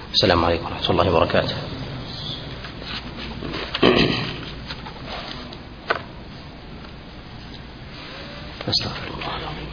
السلام عليكم ورحمة الله وبركاته. أستغفر الله العظيم.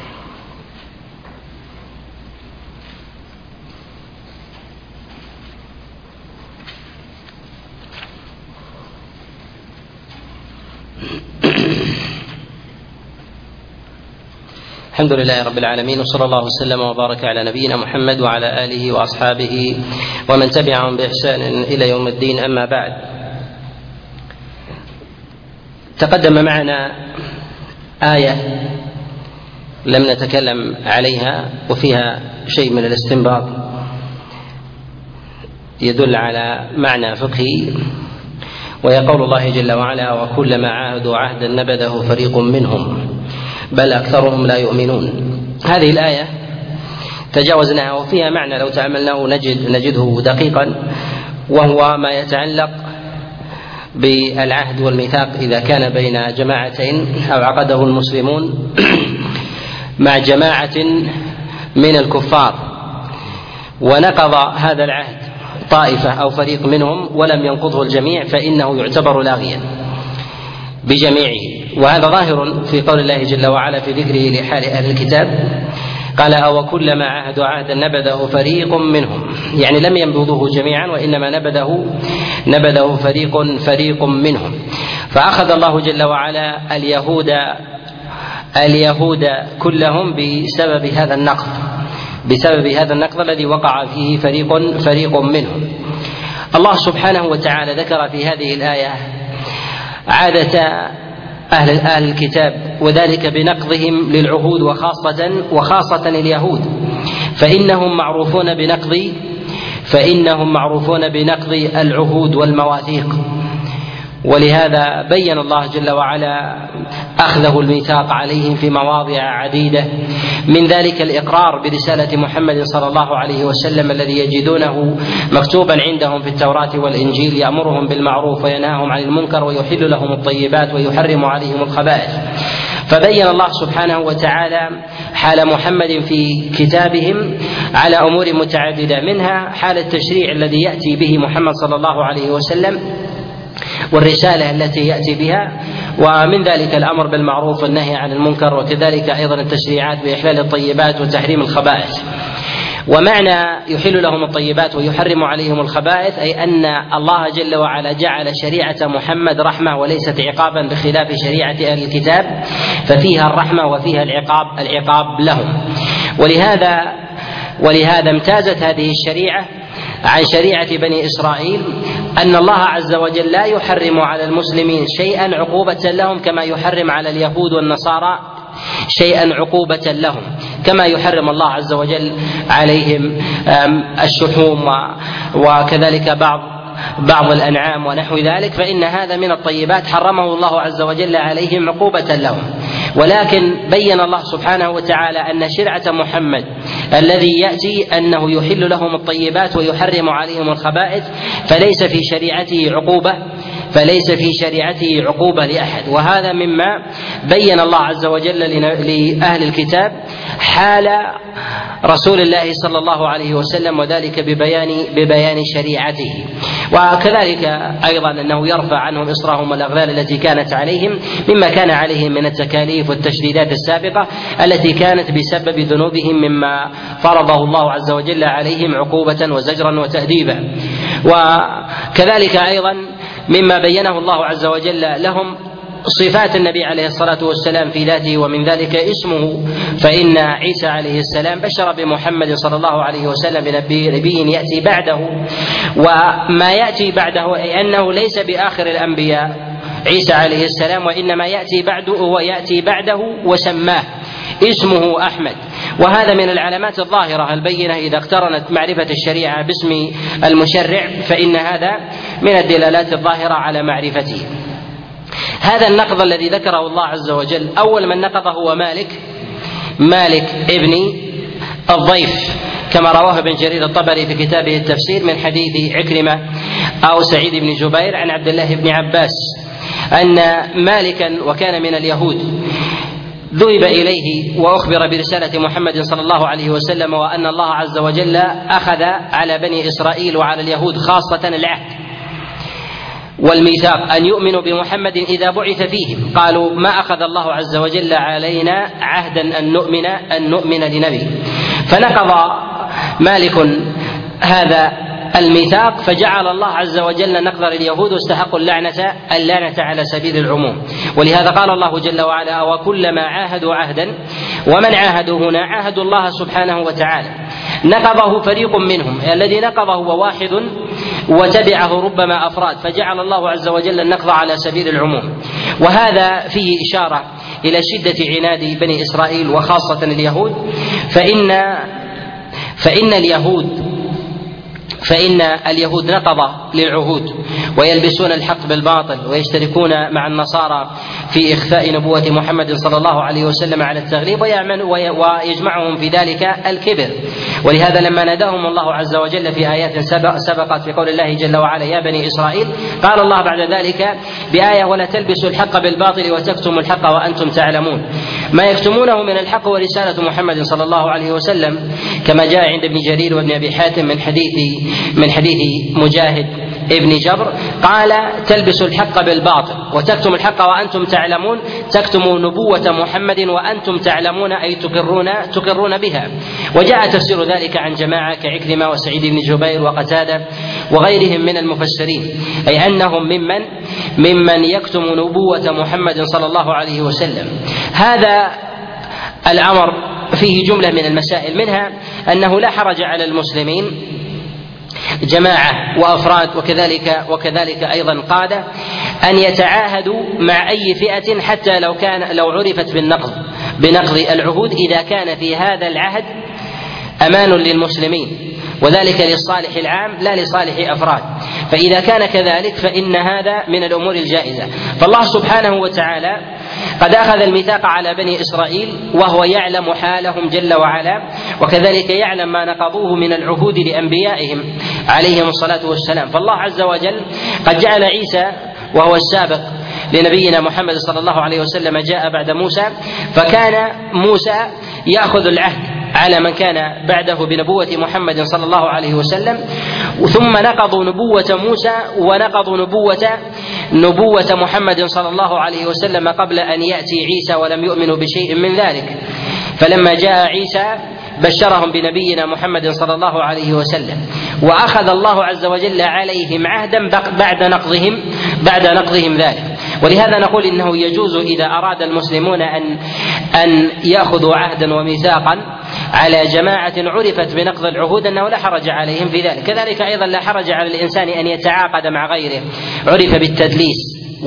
الحمد لله رب العالمين، وصلى الله وسلم وبارك على نبينا محمد وعلى آله وأصحابه ومن تبعهم بإحسان إلى يوم الدين. أما بعد، تقدم معنا آية لم نتكلم عليها وفيها شيء من الاستنباط يدل على معنى فقهي، وهي قول الله جل وعلا: وكلما عاهدوا عهدا نبذه فريق منهم بل أكثرهم لا يؤمنون. هذه الآية تجاوزناها وفيها معنى لو تأملناه نجده دقيقا، وهو ما يتعلق بالعهد والميثاق إذا كان بين جماعتين أو عقده المسلمون مع جماعة من الكفار، ونقض هذا العهد طائفة أو فريق منهم ولم ينقضه الجميع، فإنه يعتبر لاغيا بجميعه. وهذا ظاهر في قول الله جل وعلا في ذكره لحال أهل الكتاب، قال: أوكلما عاهدوا عهدا نبذه فريق منهم، يعني لم ينبذوه جميعا وإنما نبذه فريق منهم. فأخذ الله جل وعلا اليهود كلهم بسبب هذا النقض الذي وقع فيه فريق منهم. الله سبحانه وتعالى ذكر في هذه الآية عادة أهل الكتاب، وذلك بنقضهم للعهود وخاصة اليهود، فإنهم معروفون بنقض العهود والمواثيق. ولهذا بين الله جل وعلا أخذه الميثاق عليهم في مواضع عديدة، من ذلك الإقرار برسالة محمد صلى الله عليه وسلم الذي يجدونه مكتوبا عندهم في التوراة والإنجيل، يأمرهم بالمعروف وينهاهم عن المنكر ويحل لهم الطيبات ويحرم عليهم الخبائث. فبين الله سبحانه وتعالى حال محمد في كتابهم على أمور متعددة، منها حال التشريع الذي يأتي به محمد صلى الله عليه وسلم والرسالة التي يأتي بها، ومن ذلك الأمر بالمعروف والنهي عن المنكر، وكذلك أيضا التشريعات بإحلال الطيبات وتحريم الخبائث. ومعنى يحل لهم الطيبات ويحرم عليهم الخبائث أي أن الله جل وعلا جعل شريعة محمد رحمة وليست عقابا، بخلاف شريعة أهل الكتاب ففيها الرحمة وفيها العقاب لهم. ولهذا امتازت هذه الشريعة عن شريعة بني إسرائيل، أن الله عز وجل لا يحرم على المسلمين شيئا عقوبة لهم كما يحرم على اليهود والنصارى شيئا عقوبة لهم، كما يحرم الله عز وجل عليهم الشحوم وكذلك بعض الأنعام ونحو ذلك، فإن هذا من الطيبات حرمه الله عز وجل عليهم عقوبة لهم. ولكن بين الله سبحانه وتعالى أن شرعة محمد الذي يأتي أنه يحل لهم الطيبات ويحرم عليهم الخبائث فليس في شريعته عقوبة لأحد. وهذا مما بين الله عز وجل لأهل الكتاب حال رسول الله صلى الله عليه وسلم، وذلك ببيان شريعته. وكذلك أيضا أنه يرفع عنهم إصرهم والأغلال التي كانت عليهم مما كان عليهم من التكاليف والتشديدات السابقة التي كانت بسبب ذنوبهم مما فرضه الله عز وجل عليهم عقوبة وزجرا وتأديبا. وكذلك أيضا مما بينه الله عز وجل لهم صفات النبي عليه الصلاة والسلام في ذاته، ومن ذلك اسمه، فإن عيسى عليه السلام بشر بمحمد صلى الله عليه وسلم بنبي يأتي بعده، وما يأتي بعده أي أنه ليس بآخر الأنبياء عيسى عليه السلام، وإنما يأتي بعده وسماه اسمه أحمد. وهذا من العلامات الظاهرة البينة إذا اقترنت معرفة الشريعة باسم المشرع، فإن هذا من الدلالات الظاهرة على معرفته. هذا النقض الذي ذكره الله عز وجل، أول من نقضه هو مالك ابن الضيف، كما رواه ابن جرير الطبري في كتابه التفسير من حديث عكرمة أو سعيد بن جبير عن عبد الله بن عباس أن مالكا وكان من اليهود ذهب إليه وأخبر برسالة محمد صلى الله عليه وسلم، وأن الله عز وجل أخذ على بني إسرائيل وعلى اليهود خاصة العهد والميثاق أن يؤمنوا بمحمد إذا بعث فيهم. قالوا: ما أخذ الله عز وجل علينا عهدا أن نؤمن لنبي. فنقض مالك هذا الميثاق، فجعل الله عز وجل نقض لليهود واستحقوا اللعنة على سبيل العموم. ولهذا قال الله جل وعلا: وكلما عاهدوا عهدا. ومن عاهدوا هنا عاهدوا الله سبحانه وتعالى. نقضه فريق منهم، الذي نقضه هو واحد وتبعه ربما أفراد، فجعل الله عز وجل النقض على سبيل العموم. وهذا فيه إشارة إلى شدة عناد بني إسرائيل وخاصة اليهود، فإن اليهود نقض للعهود ويلبسون الحق بالباطل ويشتركون مع النصارى في إخفاء نبوة محمد صلى الله عليه وسلم على التغليب، ويجمعهم في ذلك الكبر. ولهذا لما ناداهم الله عز وجل في آيات سبقت في قول الله جل وعلا: يا بني إسرائيل، قال الله بعد ذلك بآية: ولا تلبسوا الحق بالباطل وتكتموا الحق وأنتم تعلمون. ما يكتمونه من الحق ورسالة محمد صلى الله عليه وسلم، كما جاء عند ابن جرير وابن أبي حاتم من حديث مجاهد ابن جبر، قال: تلبسوا الحق بالباطل وتكتموا الحق وأنتم تعلمون. تكتموا نبوة محمد وأنتم تعلمون، أي تقرون بها. وجاء تفسير ذلك عن جماعة كعكرمة وسعيد بن جبير وقتادة وغيرهم من المفسرين، أي أنهم ممن يكتم نبوة محمد صلى الله عليه وسلم. هذا الأمر فيه جملة من المسائل، منها أنه لا حرج على المسلمين جماعة وأفراد وكذلك أيضا قادة أن يتعاهدوا مع أي فئة، حتى لو عرفت بنقض العهود، إذا كان في هذا العهد أمان للمسلمين، وذلك للصالح العام لا لصالح أفراد. فإذا كان كذلك فإن هذا من الأمور الجائزة. فالله سبحانه وتعالى قد أخذ الميثاق على بني إسرائيل وهو يعلم حالهم جل وعلا، وكذلك يعلم ما نقضوه من العهود لأنبيائهم عليهم الصلاة والسلام. فالله عز وجل قد جعل عيسى وهو السابق لنبينا محمد صلى الله عليه وسلم جاء بعد موسى، فكان موسى يأخذ العهد على من كان بعده بنبوة محمد صلى الله عليه وسلم، ثم نقضوا نبوة موسى ونقضوا نبوة محمد صلى الله عليه وسلم قبل أن يأتي عيسى، ولم يؤمنوا بشيء من ذلك. فلما جاء عيسى بشرهم بنبينا محمد صلى الله عليه وسلم، وأخذ الله عز وجل عليهم عهدا بعد نقضهم ذلك. ولهذا نقول إنه يجوز إذا أراد المسلمون أن يأخذوا عهدا وميثاقا على جماعة عرفت بنقض العهود أنه لا حرج عليهم في ذلك. كذلك أيضا لا حرج على الإنسان أن يتعاقد مع غيره عرف بالتدليس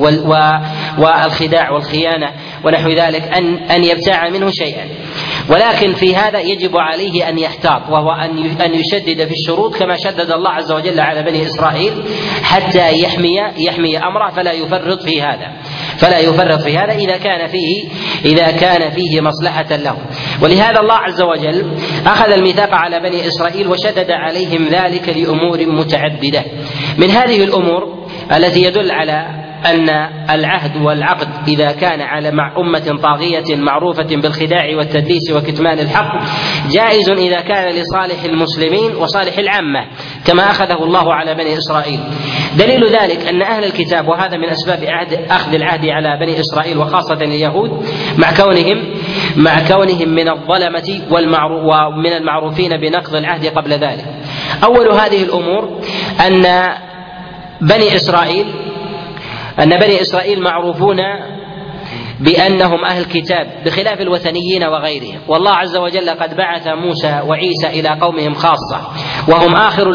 والخداع والخيانة ونحو ذلك أن يبتاع منه شيئا. ولكن في هذا يجب عليه أن يحتاط، وهو أن يشدد في الشروط كما شدد الله عز وجل على بني إسرائيل، حتى يحمي أمره فلا يفرط في هذا إذا كان فيه مصلحة له. ولهذا الله عز وجل أخذ الميثاق على بني إسرائيل وشدد عليهم ذلك لأمور متعددة. من هذه الأمور التي يدل على أن العهد والعقد إذا كان على مع أمة طاغية معروفة بالخداع والتدليس وكتمان الحق جائز إذا كان لصالح المسلمين وصالح العامة، كما أخذه الله على بني إسرائيل. دليل ذلك أن أهل الكتاب، وهذا من أسباب أخذ العهد على بني إسرائيل وخاصة اليهود، مع كونهم من الظلمة ومن المعروفين بنقض العهد قبل ذلك. أول هذه الأمور أن بني إسرائيل معروفون بأنهم أهل كتاب بخلاف الوثنيين وغيرهم. والله عز وجل قد بعث موسى وعيسى إلى قومهم خاصة، وهم آخر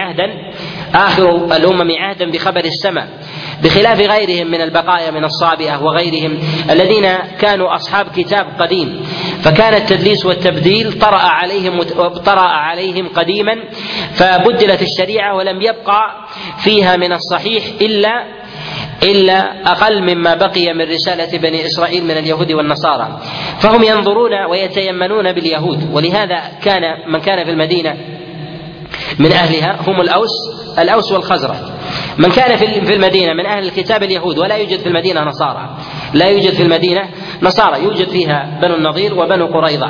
الأمم عهدا بخبر السماء، بخلاف غيرهم من البقايا من الصابئة وغيرهم الذين كانوا أصحاب كتاب قديم، فكان التدليس والتبديل طرأ عليهم قديما، فبدلت الشريعة ولم يبقى فيها من الصحيح إلا أقل مما بقي من رسالة بني إسرائيل من اليهود والنصارى، فهم ينظرون ويتيمنون باليهود. ولهذا من كان في المدينة من أهلها هم الأوس والخزرج. من كان في المدينة من أهل الكتاب اليهود ولا يوجد في المدينة نصارى، لا يوجد في المدينة نصارى، يوجد فيها بنو النضير وبنو قريظة،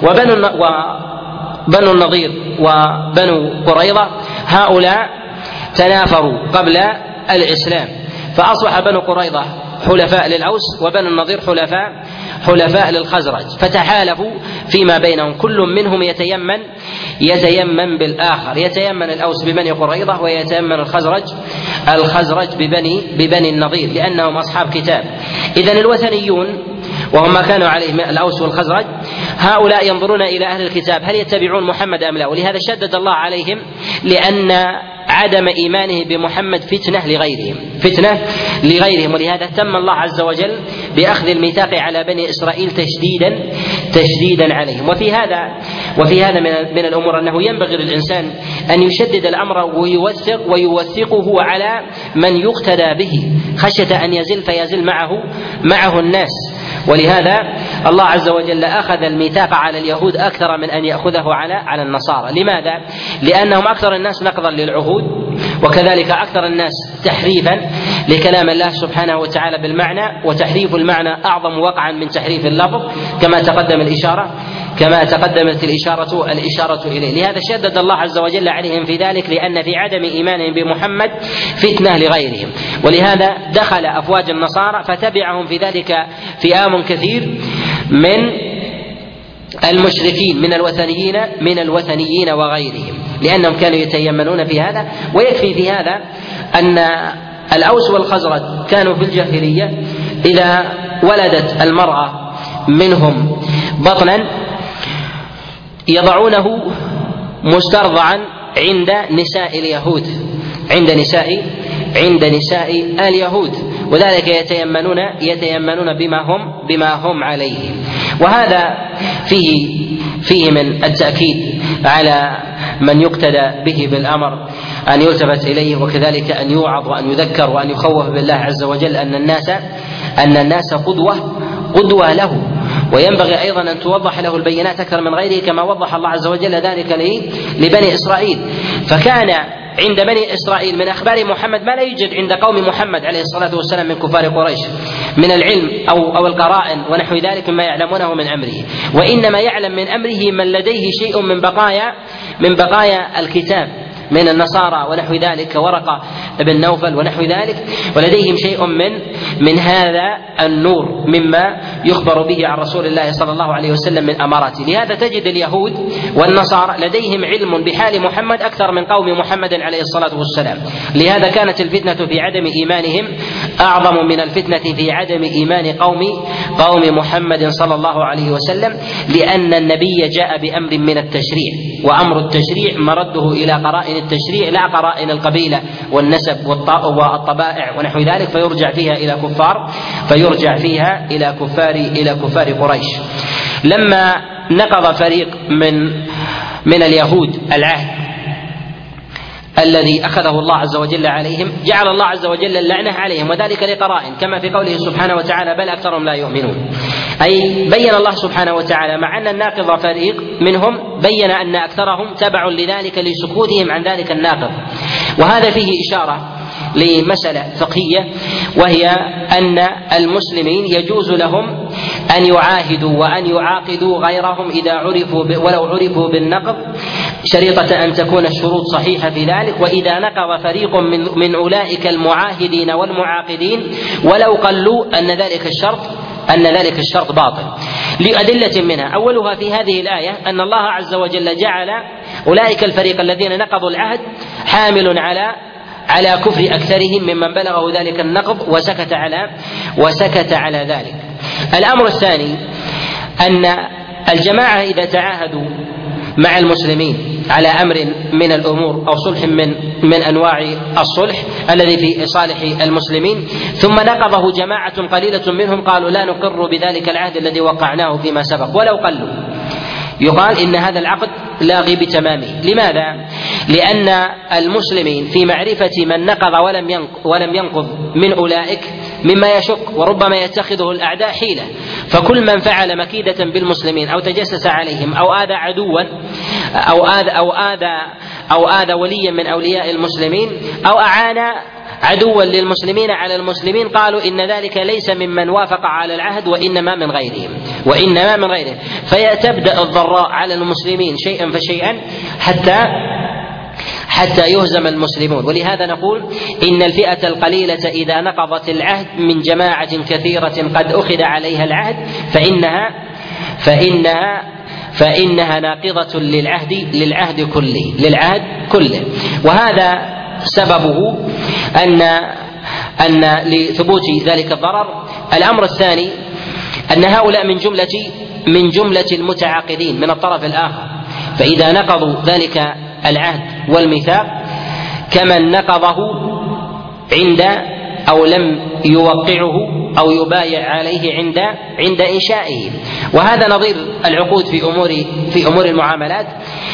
وبنو النضير وبنو قريظة هؤلاء تنافروا قبل الإسلام، فأصبح بنو قريظة حلفاء للأوس وبنو النضير حلفاء للخزرج، فتحالفوا فيما بينهم، كل منهم يتيمن بالآخر، يتيمن الأوس ببني قريظة ويتيمن الخزرج ببني النضير لأنهم أصحاب كتاب. إذن الوثنيون وهم ما كانوا عليه الأوس والخزرج هؤلاء ينظرون إلى أهل الكتاب هل يتبعون محمد أم لا، ولهذا شدد الله عليهم، لأن عدم إيمانه بمحمد فتنة لغيرهم، ولهذا تم الله عز وجل بأخذ الميثاق على بني إسرائيل تشديدا عليهم. وفي هذا من الأمور أنه ينبغي للإنسان أن يشدد الأمر ويوثقه على من يقتدى به خشية أن يزل فيزل معه الناس. ولهذا الله عز وجل أخذ الميثاق على اليهود أكثر من أن يأخذه على النصارى. لماذا؟ لأنهم أكثر الناس نقضا للعهود، وكذلك أكثر الناس تحريفا لكلام الله سبحانه وتعالى بالمعنى، وتحريف المعنى أعظم وقعا من تحريف اللفظ كما تقدمت الإشارة إليه. لهذا شدد الله عز وجل عليهم في ذلك، لأن في عدم إيمانهم بمحمد فتنة لغيرهم، ولهذا دخل أفواج النصارى فتبعهم في ذلك فئام كثير من المشركين من الوثنيين وغيرهم، لأنهم كانوا يتيمنون في هذا. ويكفي في هذا أن الأوس والخزرج كانوا في الجاهلية إذا ولدت المرأة منهم بطنا يضعونه مسترضعا عند نساء اليهود، وذلك يتيمنون بما هم عليه. وهذا فيه من التأكيد على من يقتدى به بالأمر أن يلتفت إليه، وكذلك أن يوعظ وأن يذكر وأن يخوف بالله عز وجل أن الناس قدوة له، وينبغي أيضا أن توضح له البينات أكثر من غيره كما وضح الله عز وجل ذلك لبني إسرائيل. فكان عند بني إسرائيل من أخبار محمد ما لا يوجد عند قوم محمد عليه الصلاة والسلام من كفار قريش من العلم أو القرائن ونحو ذلك مما يعلمونه من أمره، وإنما يعلم من أمره من لديه شيء من بقايا الكتاب من النصارى ونحو ذلك، ورقة بن نوفل ونحو ذلك، ولديهم شيء من هذا النور مما يخبر به عن رسول الله صلى الله عليه وسلم من أماراته. لهذا تجد اليهود والنصارى لديهم علم بحال محمد أكثر من قوم محمد عليه الصلاة والسلام. لهذا كانت الفتنة في عدم إيمانهم أعظم من الفتنة في عدم إيمان قوم محمد صلى الله عليه وسلم، لأن النبي جاء بأمر من التشريع، وأمر التشريع مرده إلى قرائن التشريع لا قرائن القبيلة والنسب والطبائع ونحو ذلك، فيرجع فيها إلى كفار قريش. لما نقض فريق من اليهود العهد الذي أخذه الله عز وجل عليهم، جعل الله عز وجل اللعنة عليهم، وذلك لقرائن كما في قوله سبحانه وتعالى بل أكثرهم لا يؤمنون، أي بين الله سبحانه وتعالى مع أن الناقض فريق منهم بين أن أكثرهم تبع لذلك لسكوتهم عن ذلك الناقض. وهذا فيه إشارة لمسألة فقهية، وهي أن المسلمين يجوز لهم أن يعاهدوا وأن يعاقدوا غيرهم إذا ولو عرفوا بالنقض، شريطة أن تكون الشروط صحيحة في ذلك. وإذا نقض فريق من أولئك المعاهدين والمعاقدين ولو قلوا أن ذلك الشرط باطل، لأدلة منها. أولها في هذه الآية أن الله عز وجل جعل أولئك الفريق الذين نقضوا العهد حامل على كفر أكثرهم ممن بلغه ذلك النقض وسكت على ذلك. الأمر الثاني أن الجماعة إذا تعاهدوا مع المسلمين على أمر من الأمور أو صلح من أنواع الصلح الذي في صالح المسلمين، ثم نقضه جماعة قليلة منهم قالوا لا نقر بذلك العهد الذي وقعناه فيما سبق ولو قلوا، يقال إن هذا العقد لاغي بتمامه. لماذا؟ لأن المسلمين في معرفة من نقض ولم ينقض من أولئك مما يشق، وربما يتخذه الأعداء حيلة، فكل من فعل مكيدة بالمسلمين أو تجسس عليهم أو آذى عدوا أو آذى وليا من أولياء المسلمين أو أعان عدوا للمسلمين على المسلمين قالوا إن ذلك ليس ممن وافق على العهد وإنما من غيرهم فتبدأ الضراء على المسلمين شيئا فشيئا حتى يهزم المسلمون. ولهذا نقول إن الفئة القليلة إذا نقضت العهد من جماعة كثيرة قد أخذ عليها العهد فإنها ناقضة للعهد كله. وهذا سببه أن لثبوت ذلك الضرر. الأمر الثاني أن هؤلاء من جملة المتعاقدين من الطرف الآخر، فإذا نقضوا ذلك العهد والميثاق كمن نقضه أو لم يوقعه أو يبايع عليه عند إنشائه. وهذا نظير العقود في أمور المعاملات.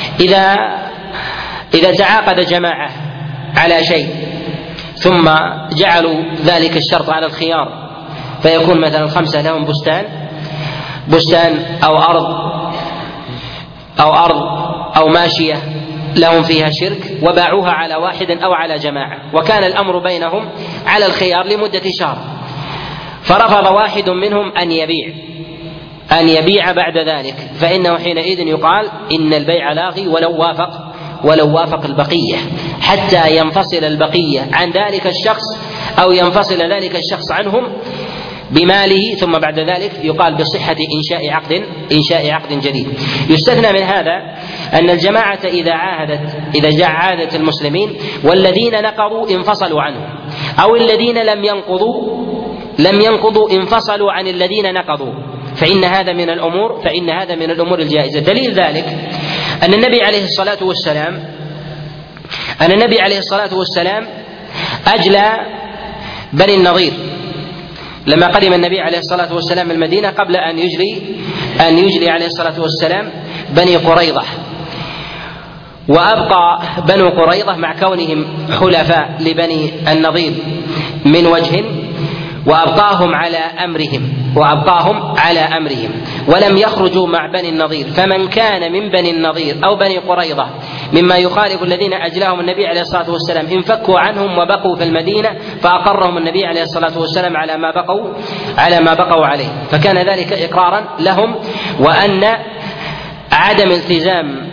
إذا تعاقد جماعة على شيء ثم جعلوا ذلك الشرط على الخيار، فيكون مثلا 5 لهم بستان أو أرض أو ماشية لهم فيها شرك، وباعوها على واحد أو على جماعة، وكان الأمر بينهم على الخيار لمدة شهر، فرفض واحد منهم أن يبيع بعد ذلك، فإنه حينئذ يقال إن البيع لاغي ولو وافق البقية، حتى ينفصل البقية عن ذلك الشخص أو ينفصل ذلك الشخص عنهم بماله، ثم بعد ذلك يقال بصحة إنشاء عقد جديد. يستثنى من هذا أن الجماعة إذا عاهدت المسلمين والذين نقضوا انفصلوا عنهم، أو الذين لم ينقضوا انفصلوا عن الذين نقضوا، فإن هذا من الأمور الجائزة. دليل ذلك أن النبي عليه الصلاة والسلام أجلى بني النضير لما قدم النبي عليه الصلاة والسلام المدينة، قبل أن يجلي عليه الصلاة والسلام بني قريظة، وأبقى بنو قريظة مع كونهم حلفاء لبني النضير من وجه، وأبقاهم على أمرهم ولم يخرجوا مع بني النضير. فمن كان من بني النضير أو بني قريظة مما يخالف الذين أجلاهم النبي عليه الصلاة والسلام انفكوا عنهم وبقوا في المدينة، فأقرهم النبي عليه الصلاة والسلام على ما بقوا عليه، فكان ذلك إقرارا لهم. وأن عدم التزام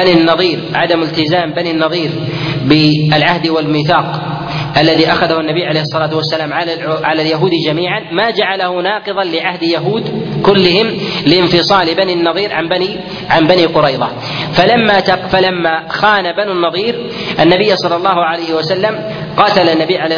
بني النضير بالعهد والميثاق الذي أخذه النبي عليه الصلاة والسلام على اليهود جميعا ما جعله ناقضا لعهد يهود كلهم لانفصال بني النضير عن بني قريظة. فلما خان بنو النضير النبي صلى الله عليه وسلم قاتل النبي عليه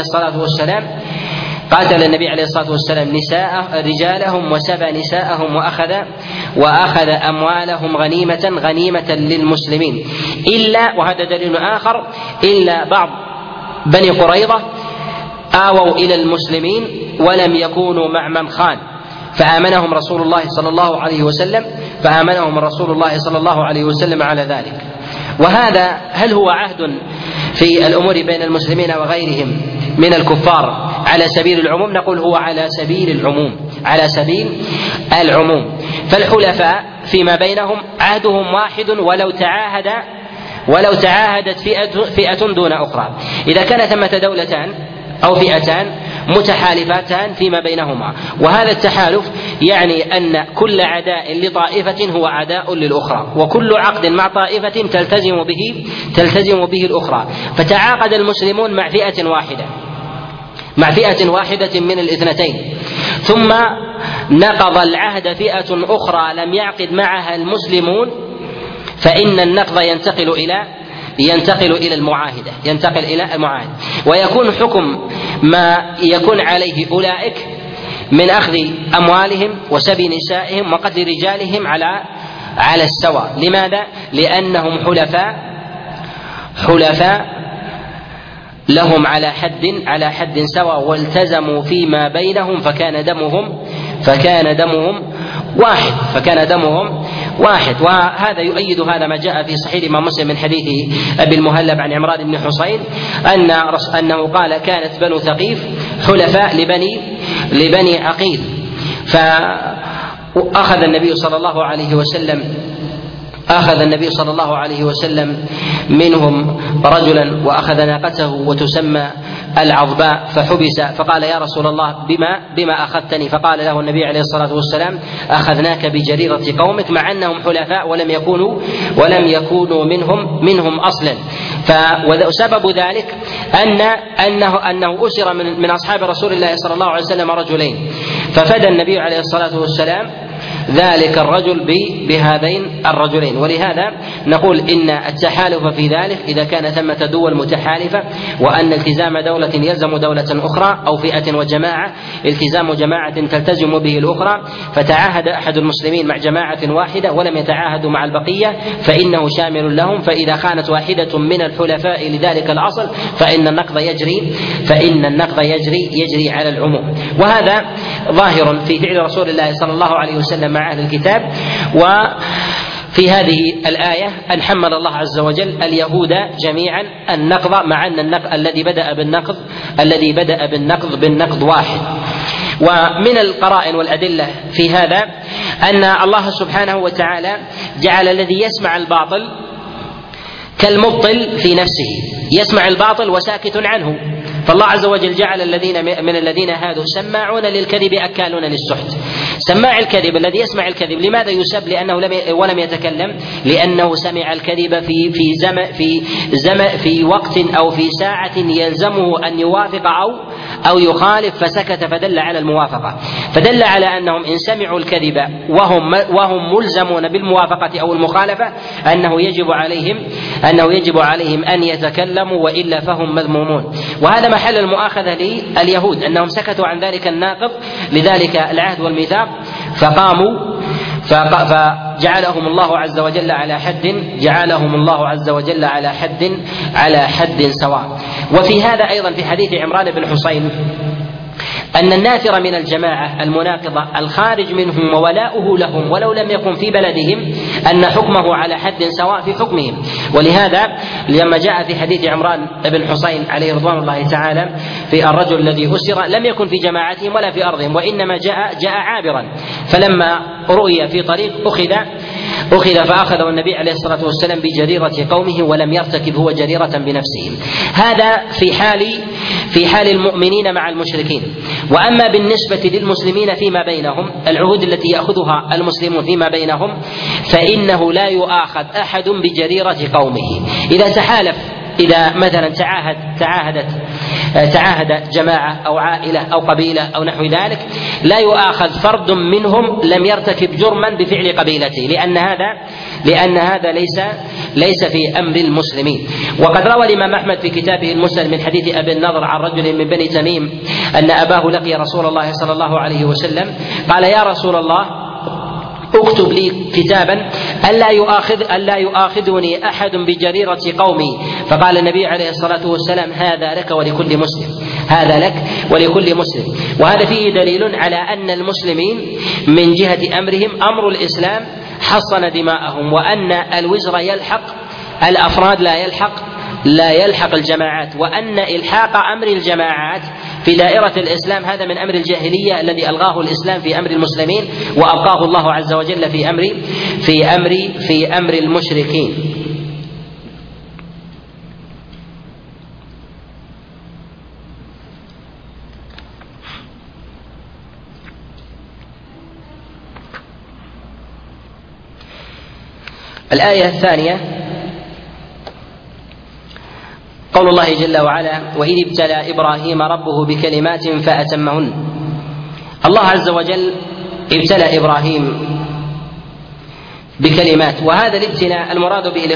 الصلاة والسلام رجالهم وسبى نساءهم وأخذ أموالهم غنيمة للمسلمين، وهذا دليل آخر، إلا بعض بني قريظة آووا إلى المسلمين ولم يكونوا مع من خان، فآمنهم رسول الله صلى الله عليه وسلم على ذلك. وهذا هل هو عهد في الأمور بين المسلمين وغيرهم من الكفار على سبيل العموم؟ نقول هو على سبيل العموم. فالحلفاء فيما بينهم عهدهم واحد ولو تعاهدت فئة دون أخرى، إذا كان ثمة دولتان أو فئتان متحالفتان فيما بينهما، وهذا التحالف يعني أن كل عداء لطائفة هو عداء للأخرى، وكل عقد مع طائفة تلتزم به الأخرى، فتعاقد المسلمون مع فئة واحدة من الاثنتين، ثم نقض العهد فئة أخرى لم يعقد معها المسلمون، فإن النقض ينتقل إلى المعاهدة، ويكون حكم ما يكون عليه أولئك من أخذ أموالهم وسبي نسائهم وقتل رجالهم على السواء. لماذا؟ لأنهم حلفاء لهم على حد سواء، والتزموا فيما بينهم، فكان دمهم واحد. وهذا يؤيد هذا ما جاء في صحيح الإمام مسلم من حديث أبي المهلب عن عمران بن حصين أنه قال: كانت بنو ثقيف حلفاء لبني عقيل، فأخذ النبي صلى الله عليه وسلم منهم رجلا وأخذ ناقته وتسمى العظباء فحبس، فقال يا رسول الله بما أخذتني؟ فقال له النبي عليه الصلاة والسلام أخذناك بجريرة قومك، مع أنهم حلفاء ولم يكونوا منهم أصلا. وسبب ذلك أنه أسر من أصحاب رسول الله صلى الله عليه وسلم رجلين، ففدى النبي عليه الصلاة والسلام ذلك الرجل بهذين الرجلين. ولهذا نقول إن التحالف في ذلك إذا كان ثمة دول متحالفة، وأن التزام دولة يلزم دولة أخرى، أو فئة وجماعة التزام جماعة تلتزم به الأخرى، فتعاهد أحد المسلمين مع جماعة واحدة ولم يتعاهدوا مع البقية فإنه شامل لهم، فإذا خانت واحدة من الحلفاء لذلك الأصل فإن النقض يجري على العموم. وهذا ظاهر في فعل رسول الله صلى الله عليه وسلم مع أهل الكتاب. وفي هذه الآية أن حمل الله عز وجل اليهود جميعا النقض، مع أن النقض الذي بدأ بالنقض واحد. ومن القرائن والأدلة في هذا أن الله سبحانه وتعالى جعل الذي يسمع الباطل كالمبطل في نفسه، يسمع الباطل وساكت عنه. فالله عز وجل جعل الذين هادوا سماعون للكذب أكالون للسحت. سماع الكذب الذي يسمع الكذب لماذا يسب؟ لأنه ولم يتكلم، لأنه سمع الكذب في وقت أو في ساعة يلزمه أن يوافق أو يخالف، فسكت فدل على الموافقة، فدل على أنهم إن سمعوا الكذب وهم ملزمون بالموافقة أو المخالفة أنه يجب عليهم أن يتكلموا، وإلا فهم مذمومون. وهذا محل المؤاخذة لليهود أنهم سكتوا عن ذلك الناقض لذلك العهد والميثاق، فقاموا فجعلهم الله عز وجل على حد سواء. وفي هذا أيضا في حديث عمران بن حصين أن النافر من الجماعة المناقضة الخارج منهم وولاؤه لهم ولو لم يكن في بلدهم أن حكمه على حد سواء في حكمهم. ولهذا لما جاء في حديث عمران بن حصين عليه رضوان الله تعالى في الرجل الذي أسر لم يكن في جماعتهم ولا في أرضهم، وإنما جاء عابرا، فلما رؤي في طريق أخذ فأخذه النبي عليه الصلاة والسلام بجريرة قومه ولم يرتكب هو جريرة بنفسه. هذا في حال المؤمنين مع المشركين. وأما بالنسبة للمسلمين فيما بينهم، العهود التي يأخذها المسلمون فيما بينهم، فإنه لا يؤاخذ أحد بجريرة قومه. إذا مثلا تعاهد جماعة أو عائلة أو قبيلة أو نحو ذلك، لا يؤاخذ فرد منهم لم يرتكب جرما بفعل قبيلته، لأن هذا ليس في أمر المسلمين. وقد روى الإمام أحمد في كتابه المسند من حديث أبي النضر عن رجل من بني تميم أن أباه لقي رسول الله صلى الله عليه وسلم قال يا رسول الله اكتب لي كتابا ألا يؤاخذني أحد بجريرة قومي. فقال النبي عليه الصلاة والسلام هذا لك ولكل مسلم. وهذا فيه دليل على أن المسلمين من جهة أمرهم أمر الإسلام حصن دماءهم، وأن الوزر يلحق الأفراد لا يلحق الجماعات، وأن إلحاق أمر الجماعات في دائرة الإسلام هذا من أمر الجاهلية الذي ألغاه الإسلام في أمر المسلمين، وأبقاه الله عز وجل في أمر المشركين. الآية الثانية قول الله جل وعلا وإذ ابتلى إبراهيم ربه بكلمات فأتمهن. الله عز وجل ابتلى إبراهيم بكلمات، وهذا الابتلاء المراد به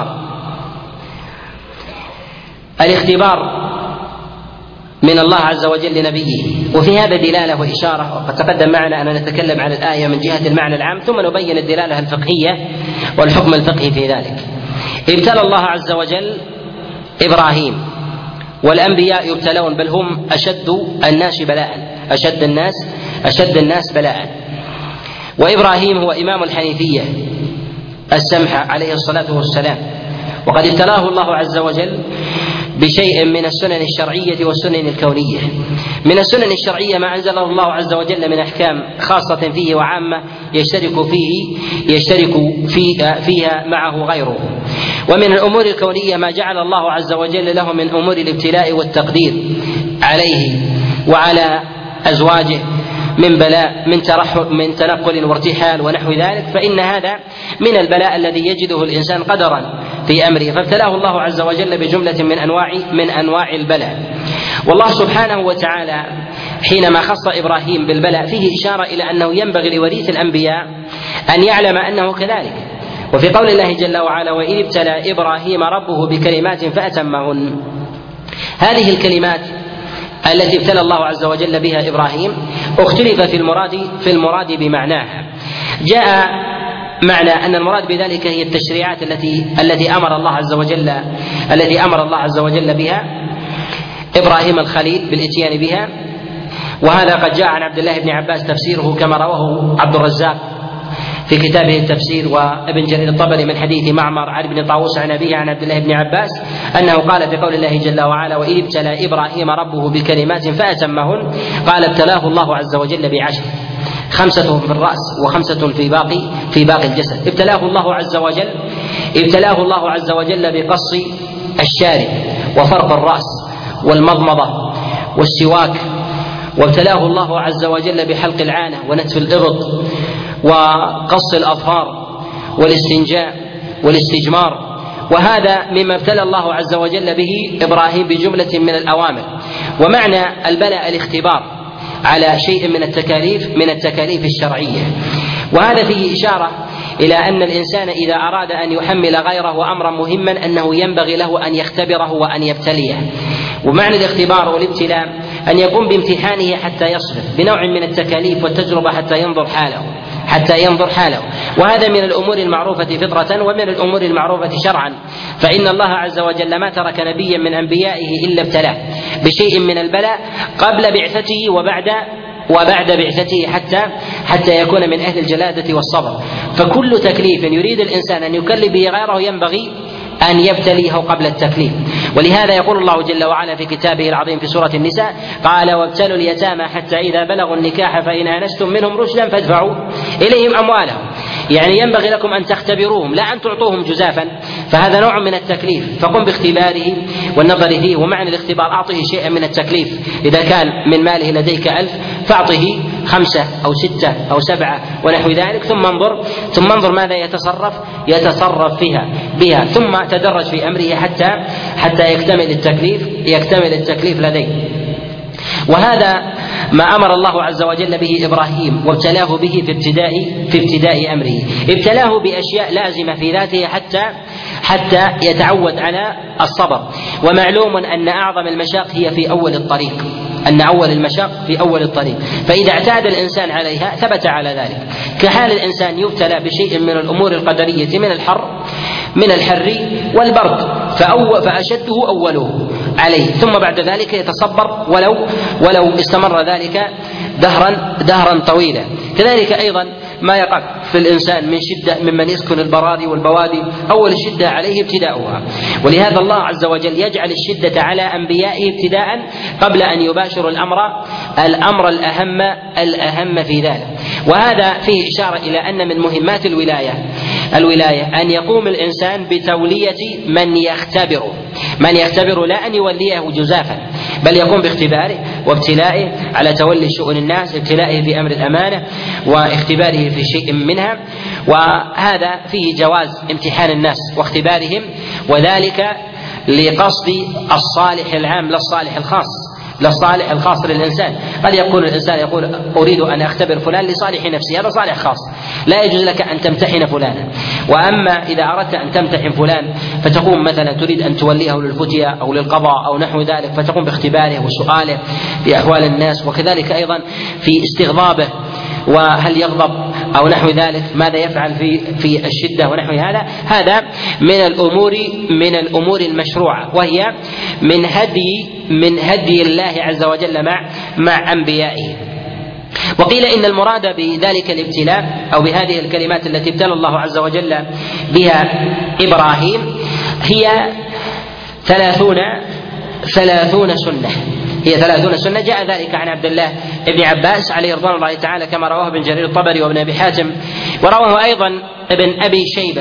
الاختبار من الله عز وجل لنبيه. وفي هذا دلالة وإشارة، وقد تقدم معنا أن نتكلم عن الآية من جهة المعنى العام ثم نبين الدلالة الفقهية والحكم الفقهي في ذلك. ابتلى الله عز وجل إبراهيم، والأنبياء يبتلون، بل هم أشد الناس بلاء. وإبراهيم هو إمام الحنيفية السمحة عليه الصلاة والسلام، وقد ابتلاه الله عز وجل بشيء من السنن الشرعية والسنن الكونية. من السنن الشرعية ما أنزله الله عز وجل من أحكام خاصة فيه وعامة يشترك فيها معه غيره. ومن الأمور الكونية ما جعل الله عز وجل له من أمور الابتلاء والتقدير عليه وعلى أزواجه من بلاء من تنقل وارتحال ونحو ذلك، فإن هذا من البلاء الذي يجده الإنسان قدرا في أمره، فابتلاه الله عز وجل بجملة من أنواع البلاء. والله سبحانه وتعالى حينما خص إبراهيم بالبلاء فيه إشارة إلى أنه ينبغي لوريث الأنبياء أن يعلم أنه كذلك. وفي قول الله جل وعلا: وإذ ابتلى إبراهيم ربه بكلمات فأتمهن، هذه الكلمات التي ابتلى الله عز وجل بها إبراهيم اختلف في المراد بمعناها. جاء معنى أن المراد بذلك هي التشريعات التي أمر الله عز وجل بها إبراهيم الخليل بالإتيان بها، وهذا قد جاء عن عبد الله بن عباس تفسيره كما رواه عبد الرزاق في كتابه التفسير، وابن جرير الطبري من حديث معمر عن ابن طاووس عن أبيه عن عبد الله بن عباس أنه قال في قول الله جل وعلا: وإذ ابتلى إبراهيم ربه بكلمات فأتمهن، قال: ابتلاه الله عز وجل ب10، 5 في الرأس و5 في باقي الجسد. ابتلاه الله عز وجل بقص الشارب وفرق الرأس والمضمضة والسواك، وابتلاه الله عز وجل بحلق العانة ونتف الإبط وقص الأظفار والاستنجاء والاستجمار، وهذا مما ابتلى الله عز وجل به إبراهيم بجملة من الأوامر. ومعنى البلاء الاختبار على شيء من التكاليف الشرعية، وهذا فيه إشارة إلى أن الإنسان إذا أراد أن يحمل غيره أمرا مهما أنه ينبغي له أن يختبره وأن يبتليه. ومعنى الاختبار والابتلاء أن يقوم بامتحانه حتى يصبر بنوع من التكاليف والتجربة حتى ينظر حاله، وهذا من الأمور المعروفة فطرة ومن الأمور المعروفة شرعا. فإن الله عز وجل ما ترك نبيا من أنبيائه إلا ابتلاه بشيء من البلاء قبل بعثته وبعد بعثته حتى يكون من أهل الجلادة والصبر. فكل تكليف يريد الإنسان أن يكلف به غيره ينبغي أن يبتليه قبل التكليف. ولهذا يقول الله جل وعلا في كتابه العظيم في سورة النساء: قال: وابتلوا اليتامى حتى إذا بلغوا النكاح فإن آنستم منهم رشدا فادفعوا إليهم أموالهم. يعني ينبغي لكم أن تختبروهم لا أن تعطوهم جزافا، فهذا نوع من التكليف، فقم باختباره والنظر فيه. ومعنى الاختبار: أعطه شيئا من التكليف، إذا كان من ماله لديك 1000 فأعطه 5 أو 6 أو 7 ونحو ذلك، ثم انظر ماذا يتصرف بها، ثم تدرج في أمره حتى يكتمل التكليف لديه. وهذا ما أمر الله عز وجل به إبراهيم وابتلاه به في ابتداء أمره. ابتلاه بأشياء لازمة في ذاته حتى يتعود على الصبر. ومعلوم أن أعظم المشاق هي في أول الطريق، فإذا اعتاد الإنسان عليها ثبت على ذلك، كحال الإنسان يبتلى بشيء من الأمور القدرية من الحر والبرد، فأشده أوله عليه، ثم بعد ذلك يتصبر ولو استمر ذلك دهرا طويلا. كذلك أيضا ما يقع في الإنسان من شدة ممن يسكن البراري والبوادي، أول الشدة عليه ابتداؤها، ولهذا الله عز وجل يجعل الشدة على أنبيائه ابتداء قبل أن يباشروا الأمر الأهم في ذلك. وهذا فيه إشارة إلى أن من مهمات الولاية أن يقوم الإنسان بتولية من يختبره، لا أن يوليه جزافا، بل يقوم باختباره وابتلائه على تولي شؤون الناس، ابتلائه في أمر الأمانة واختباره في شيء منها. وهذا فيه جواز امتحان الناس واختبارهم، وذلك لقصد الصالح العام للصالح الخاص للإنسان. قد يقول الإنسان أريد أن أختبر فلان لصالح نفسي، هذا صالح خاص، لا يجوز لك أن تمتحن فلانا. وأما إذا أردت أن تمتحن فلان فتقوم مثلا تريد أن توليه للفتية أو للقضاء أو نحو ذلك، فتقوم باختباره وسؤاله في أحوال الناس، وكذلك أيضا في استغضابه وهل يغضب أو نحو ذلك، ماذا يفعل في الشدة ونحو هذا من الأمور المشروعة، وهي من هدي الله عز وجل مع أنبيائه. وقيل إن المراد بذلك الابتلاء أو بهذه الكلمات التي ابتلى الله عز وجل بها إبراهيم هي 30 سنة، هي 30 سنة. جاء ذلك عن عبد الله بن عباس عليه رضوان الله تعالى كما رواه ابن جرير الطبري وابن أبي حاتم، ورواه أيضا ابن أبي شيبة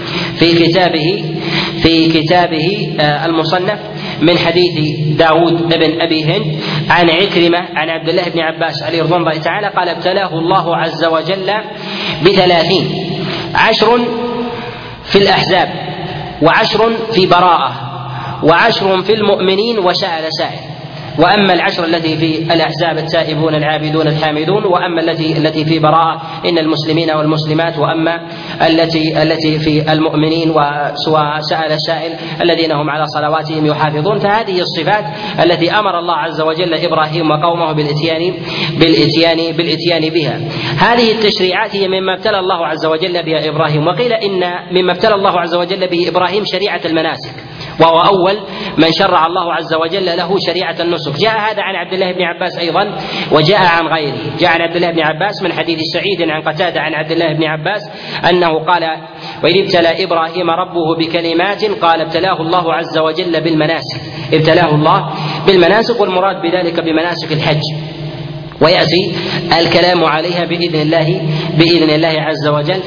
في كتابه المصنف من حديث داود بن أبي هند عن عكرمة عن عبد الله بن عباس عليه رضوان الله تعالى قال: ابتلاه الله عز وجل ب30، 10 في الأحزاب، و10 في براءة، و10 في المؤمنين وسأل سائل. وأما 10 التي في الأحزاب التائبون العابدون الحامدون، وأما التي في براءة إن المسلمين والمسلمات، وأما التي في المؤمنين وسأل سائل الذين هم على صلواتهم يحافظون. فهذه الصفات التي أمر الله عز وجل إبراهيم وقومه بالإتيان بها. هذه التشريعات هي مما ابتلى الله عز وجل بها إبراهيم. وقيل إن مما ابتلى الله عز وجل به إبراهيم شريعة المناسك، وهو أول من شرع الله عز وجل له شريعة النسك. جاء هذا عن عبد الله بن عباس أيضا، وجاء عن غيره. جاء عن عبد الله بن عباس من حديث سعيد عن قتادة عن عبد الله بن عباس أنه قال: وإذ ابتلى إبراهيم ربه بكلمات قال ابتلاه الله عز وجل بالمناسك. ابتلاه الله بالمناسك، والمراد بذلك بمناسك الحج، ويأتي الكلام عليها بإذن الله عز وجل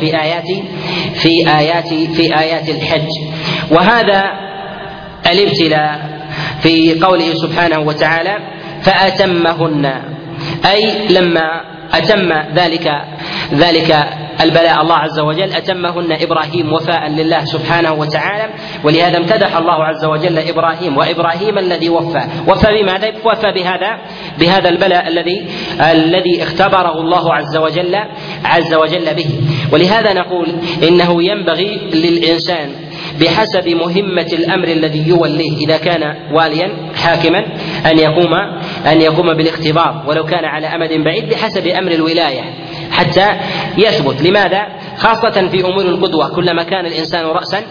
في آيات الحج. وهذا الابتلاء في قوله سبحانه وتعالى: فأتمهن، أي لما أتم ذلك البلاء الله عز وجل أتمهن إبراهيم وفاء لله سبحانه وتعالى. ولهذا امتدح الله عز وجل إبراهيم، وإبراهيم الذي وفى بماذا؟ وفى بهذا البلاء الذي اختبره الله عز وجل به. ولهذا نقول إنه ينبغي للإنسان بحسب مهمة الأمر الذي يوليه إذا كان واليا حاكما أن يقوم بالاختبار ولو كان على أمد بعيد بحسب أمر الولاية حتى يثبت. لماذا؟ خاصة في أمور القدوة، كلما كان الإنسان رأسا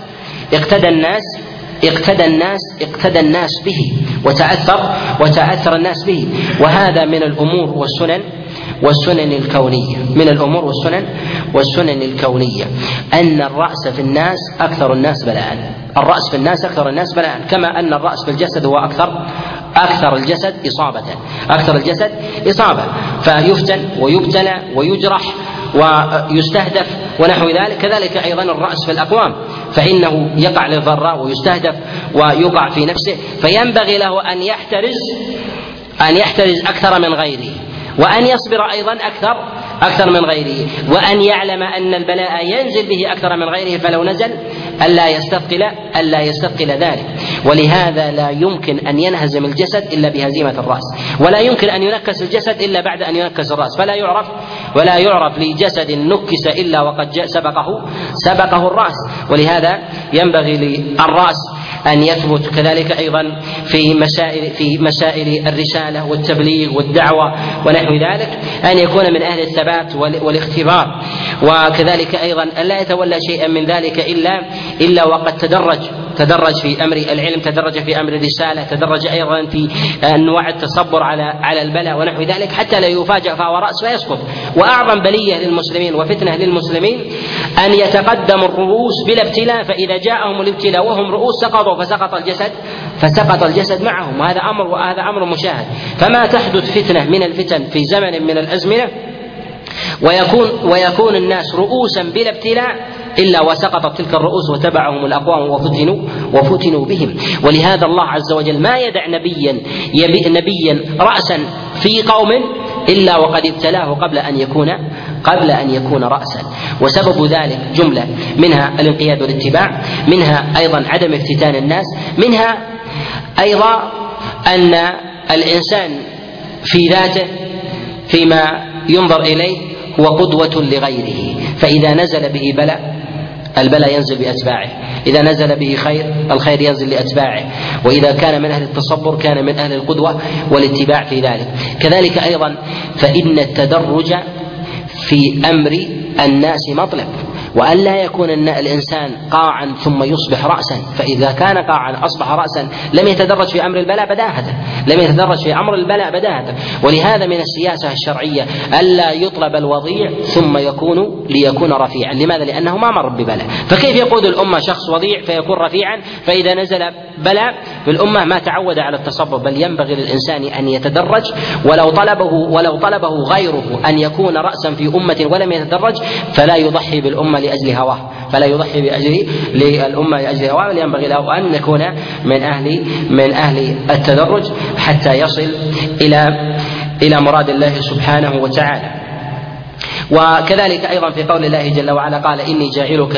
اقتدى الناس به وتأثر الناس به. وهذا من الأمور والسنن الكونية، من الأمور والسنن الكونية أن الرأس في الناس أكثر الناس بلاء. الرأس في الناس أكثر الناس بلاء، كما أن الرأس في الجسد هو أكثر الجسد إصابة، فيفتن ويبتلى ويجرح ويستهدف ونحو ذلك. كذلك أيضا الرأس في الأقوام، فإنه يقع للضراء ويستهدف ويقع في نفسه، فينبغي له أن يحترز أكثر من غيره، وأن يصبر أيضا أكثر من غيره، وأن يعلم أن البلاء ينزل به أكثر من غيره، فلو نزل ألا يستثقل ذلك. ولهذا لا يمكن أن ينهزم الجسد إلا بهزيمة الرأس، ولا يمكن أن ينكس الجسد إلا بعد أن ينكس الرأس، ولا يعرف لجسد نكس إلا وقد سبقه الرأس. ولهذا ينبغي للرأس أن يثبت كذلك أيضا في مسائل الرسالة والتبليغ والدعوة ونحو ذلك، أن يكون من أهل الثبات والاختبار. وكذلك أيضا أن لا يتولى شيئا من ذلك إلا وقد تدرج في أمر العلم، تدرج في أمر الرسالة، تدرج أيضا في أنواع التصبر على البلاء ونحو ذلك، حتى لا يفاجأ فهو رأس فيسقط. وأعظم بلية للمسلمين وفتنة للمسلمين أن يتقدم الرؤوس بلا ابتلاء، فإذا جاءهم الابتلاء وهم رؤوس سقطوا فسقط الجسد معهم. وهذا أمر مشاهد. فما تحدث فتنة من الفتن في زمن من الأزمنة ويكون الناس رؤوسا بلا ابتلاء إلا وسقطت تلك الرؤوس وتبعهم الأقوام وفتنوا بهم. ولهذا الله عز وجل ما يدع نبيا رأسا في قوم إلا وقد ابتلاه قبل أن يكون رأسا. وسبب ذلك جملة، منها الانقياد والاتباع، منها أيضا عدم افتتان الناس، منها أيضا أن الإنسان في ذاته فيما ينظر إليه هو قدوة لغيره، فإذا نزل به البلاء ينزل بأتباعه، إذا نزل به خير الخير ينزل لأتباعه، وإذا كان من أهل التصبر كان من أهل القدوة والاتباع في ذلك. كذلك أيضا فإن التدرج في أمر الناس مطلب، وأن لا يكون الإنسان قاعا ثم يصبح رأسا، فإذا كان قاعا أصبح رأسا لم يتدرج في أمر البلاء بداهة، ولهذا من السياسة الشرعية ألا يطلب الوضيع ثم ليكون رفيعا. لماذا؟ لأنه ما مر ببلاء. فكيف يقود الأمة شخص وضيع فيكون رفيعا؟ فإذا نزل بلاء في الأمة ما تعود على التصبر، بل ينبغي للإنسان أن يتدرج، ولو طلبه غيره أن يكون رأسا في أمة ولم يتدرج فلا يضحي بالأمة لأجل هواه، بل ينبغي له أن يكون من أهل التدرج حتى يصل إلى مراد الله سبحانه وتعالى. وكذلك أيضا في قول الله جل وعلا قال إني جاعلك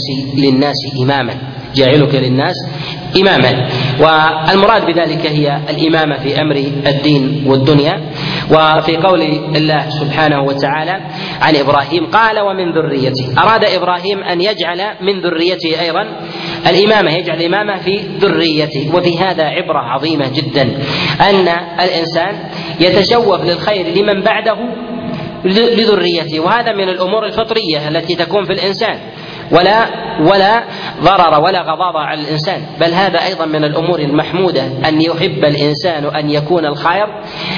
للناس إماما، والمراد بذلك هي الإمامة في أمر الدين والدنيا. وفي قول الله سبحانه وتعالى عن إبراهيم قال ومن ذريته، أراد إبراهيم أن يجعل من ذريته أيضا الإمامة، يجعل الإمامة في ذريته. وفي هذا عبرة عظيمة جدا أن الإنسان يتشوف للخير لمن بعده لذريته، وهذا من الأمور الفطرية التي تكون في الإنسان، ولا ضرر ولا غضاضة على الإنسان، بل هذا أيضا من الأمور المحمودة أن يحب الإنسان أن يكون الخير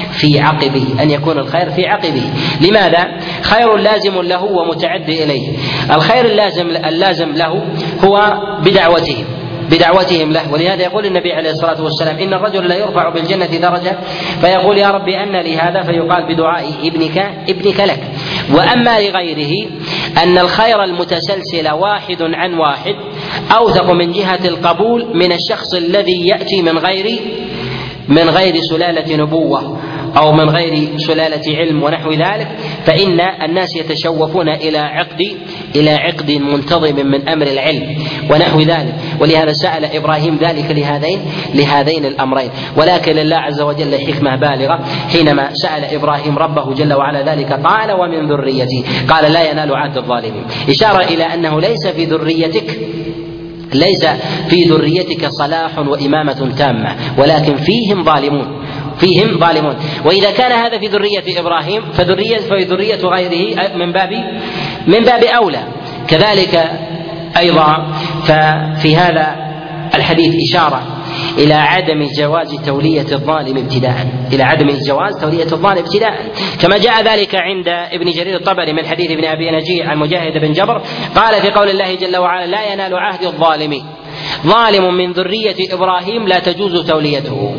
في عقبه. لماذا؟ خير لازم له ومتعدي إليه. الخير اللازم له هو بدعوتهم له، ولهذا يقول النبي عليه الصلاة والسلام إن الرجل لا يرفع بالجنة درجة فيقول يا ربي أن لي هذا، فيقال بدعاء ابنك لك. وأما لغيره أن الخير المتسلسل واحد عن واحد أوثق من جهة القبول من الشخص الذي يأتي من غير سلالة نبوة أو من غير سلالة علم ونحو ذلك، فإن الناس يتشوفون إلى عقد منتظم من أمر العلم ونحو ذلك. ولهذا سأل إبراهيم ذلك لهذين الأمرين، ولكن لله عز وجل حكمة بالغة حينما سأل إبراهيم ربه جل وعلا ذلك قال ومن ذريتي، قال لا ينال عهد الظالمين، إشارة إلى أنه ليس في ذريتك صلاح وإمامة تامة، ولكن فيهم ظالمون. وإذا كان هذا في ذرية إبراهيم فذرية غيره من باب أولى. كذلك أيضا ففي هذا الحديث إشارة إلى عدم جواز تولية الظالم ابتداء، كما جاء ذلك عند ابن جرير الطبري من حديث ابن أبي نجيع عن مجاهد بن جبر قال في قول الله جل وعلا لا ينال عهد الظالمين، ظالم من ذرية إبراهيم لا تجوز توليته،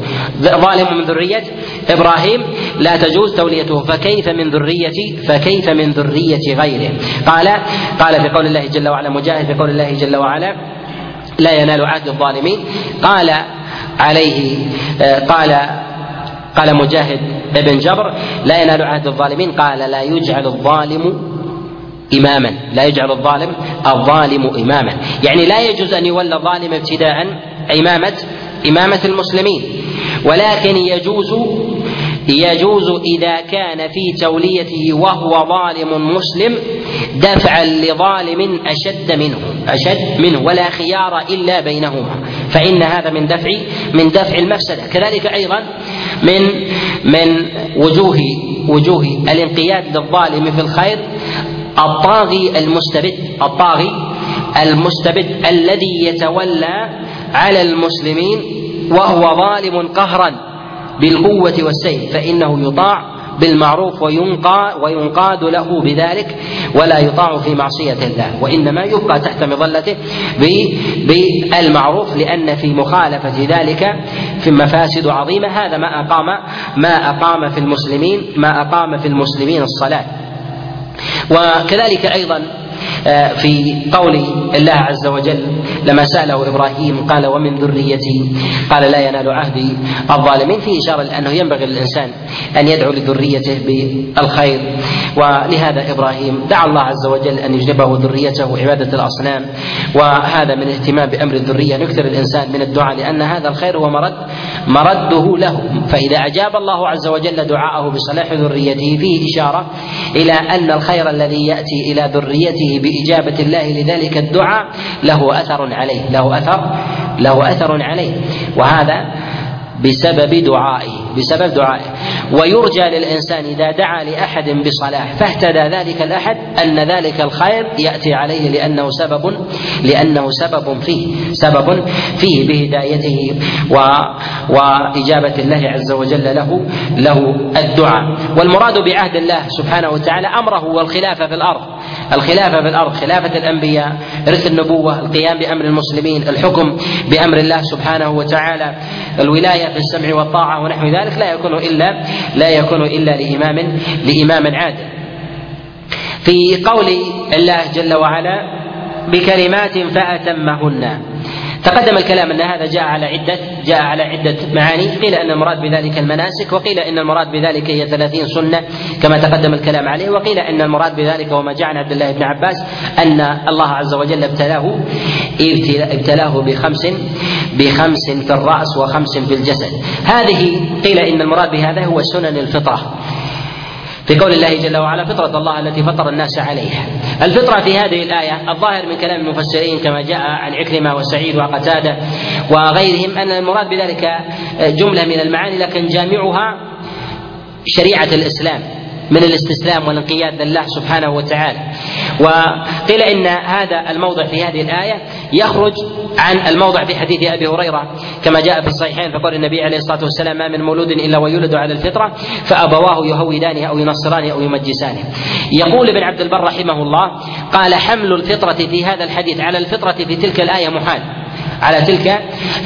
فكيف من ذرية غيره. قال في قول الله جل وعلا مجاهد في قول الله جل وعلا لا ينال عهد الظالمين، قال مجاهد ابن جبر لا ينال عهد الظالمين، قال لا يجعل الظالم إماما، يعني لا يجوز أن يولى الظالم ابتداء إمامة المسلمين، ولكن يجوز إذا كان في توليته وهو ظالم مسلم دفعا لظالم أشد منه ولا خيار إلا بينهما، فإن هذا من دفع المفسدة. كذلك أيضا من وجوه الانقياد للظالم في الخير الطاغي المستبد الذي يتولى على المسلمين وهو ظالم قهرا بالقوة والسيف، فإنه يطاع بالمعروف وينقاد له بذلك ولا يطاع في معصية الله، وإنما يبقى تحت مظلته بالمعروف، لأن في مخالفة ذلك في مفاسد عظيمة. هذا ما أقام في المسلمين الصلاة. وكذلك أيضا في قول الله عز وجل لما سأله إبراهيم قال ومن ذريتي قال لا ينال عهد الظالمين، في إشارة لأنه ينبغي للإنسان أن يدعو لذريته بالخير، ولهذا إبراهيم دعا الله عز وجل أن يجنبه ذريته عبادة الأصنام، وهذا من اهتمام بأمر الذرية. يكثر الإنسان من الدعاء لأن هذا الخير هو مرده له، فإذا أجاب الله عز وجل دعاءه بصلاح ذريته فيه إشارة إلى أن الخير الذي يأتي إلى ذريته بإجابة الله لذلك الدعاء له أثر عليه، وهذا بسبب دعائه. بسبب دعائه. ويرجى للإنسان إذا دعا لأحد بصلاح فاهتدى ذلك الأحد أن ذلك الخير يأتي عليه لأنه سبب فيه بهدايته وإجابة الله عز وجل له الدعاء. والمراد بعهد الله سبحانه وتعالى أمره والخلافة في الأرض، خلافة الأنبياء، إرث النبوة، القيام بأمر المسلمين، الحكم بأمر الله سبحانه وتعالى، الولاية في السمع والطاعة ونحو ذلك، لا يكون إلا لإمام عادل. في قول الله جل وعلا بكلمات فأتمهن، تقدم الكلام أن هذا جاء على عدة معاني، قيل أن المراد بذلك المناسك، وقيل أن المراد بذلك هي 30 سنة كما تقدم الكلام عليه، وقيل أن المراد بذلك وما جاء عن عبد الله بن عباس أن الله عز وجل ابتلاه بخمس في الرأس وخمس في الجسد. هذه قيل إن المراد بهذا هو سنن الفطرة، في قول الله جل وعلا فطرة الله التي فطر الناس عليها. الفطرة في هذه الآية الظاهر من كلام المفسرين كما جاء عن عكرمة وسعيد وقتادة وغيرهم أن المراد بذلك جملة من المعاني، لكن جامعها شريعة الإسلام من الاستسلام والانقياد لله سبحانه وتعالى. وقيل إن هذا الموضع في هذه الآية يخرج عن الموضع في حديث أبي هريرة كما جاء في الصحيحين، فقال النبي عليه الصلاة والسلام ما من مولود إلا ويولد على الفطرة فأبواه يهودانه أو ينصرانه أو يمجسانه. يقول ابن عبد البر رحمه الله قال حمل الفطرة في هذا الحديث على الفطرة في تلك الآية محال، على تلك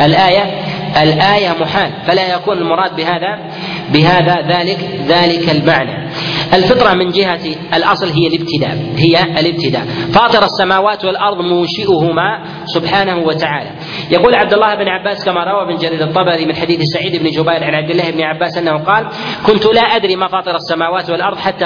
الآية محال، فلا يكون المراد بهذا ذلك المعنى. الفطرة من جهة الأصل هي الابتداء، فاطر السماوات والأرض منشئهما سبحانه وتعالى. يقول عبد الله بن عباس كما روى ابن جرير الطبري من حديث سعيد بن جبير عن عبد الله بن عباس أنه قال كنت لا أدري ما فاطر السماوات والأرض حتى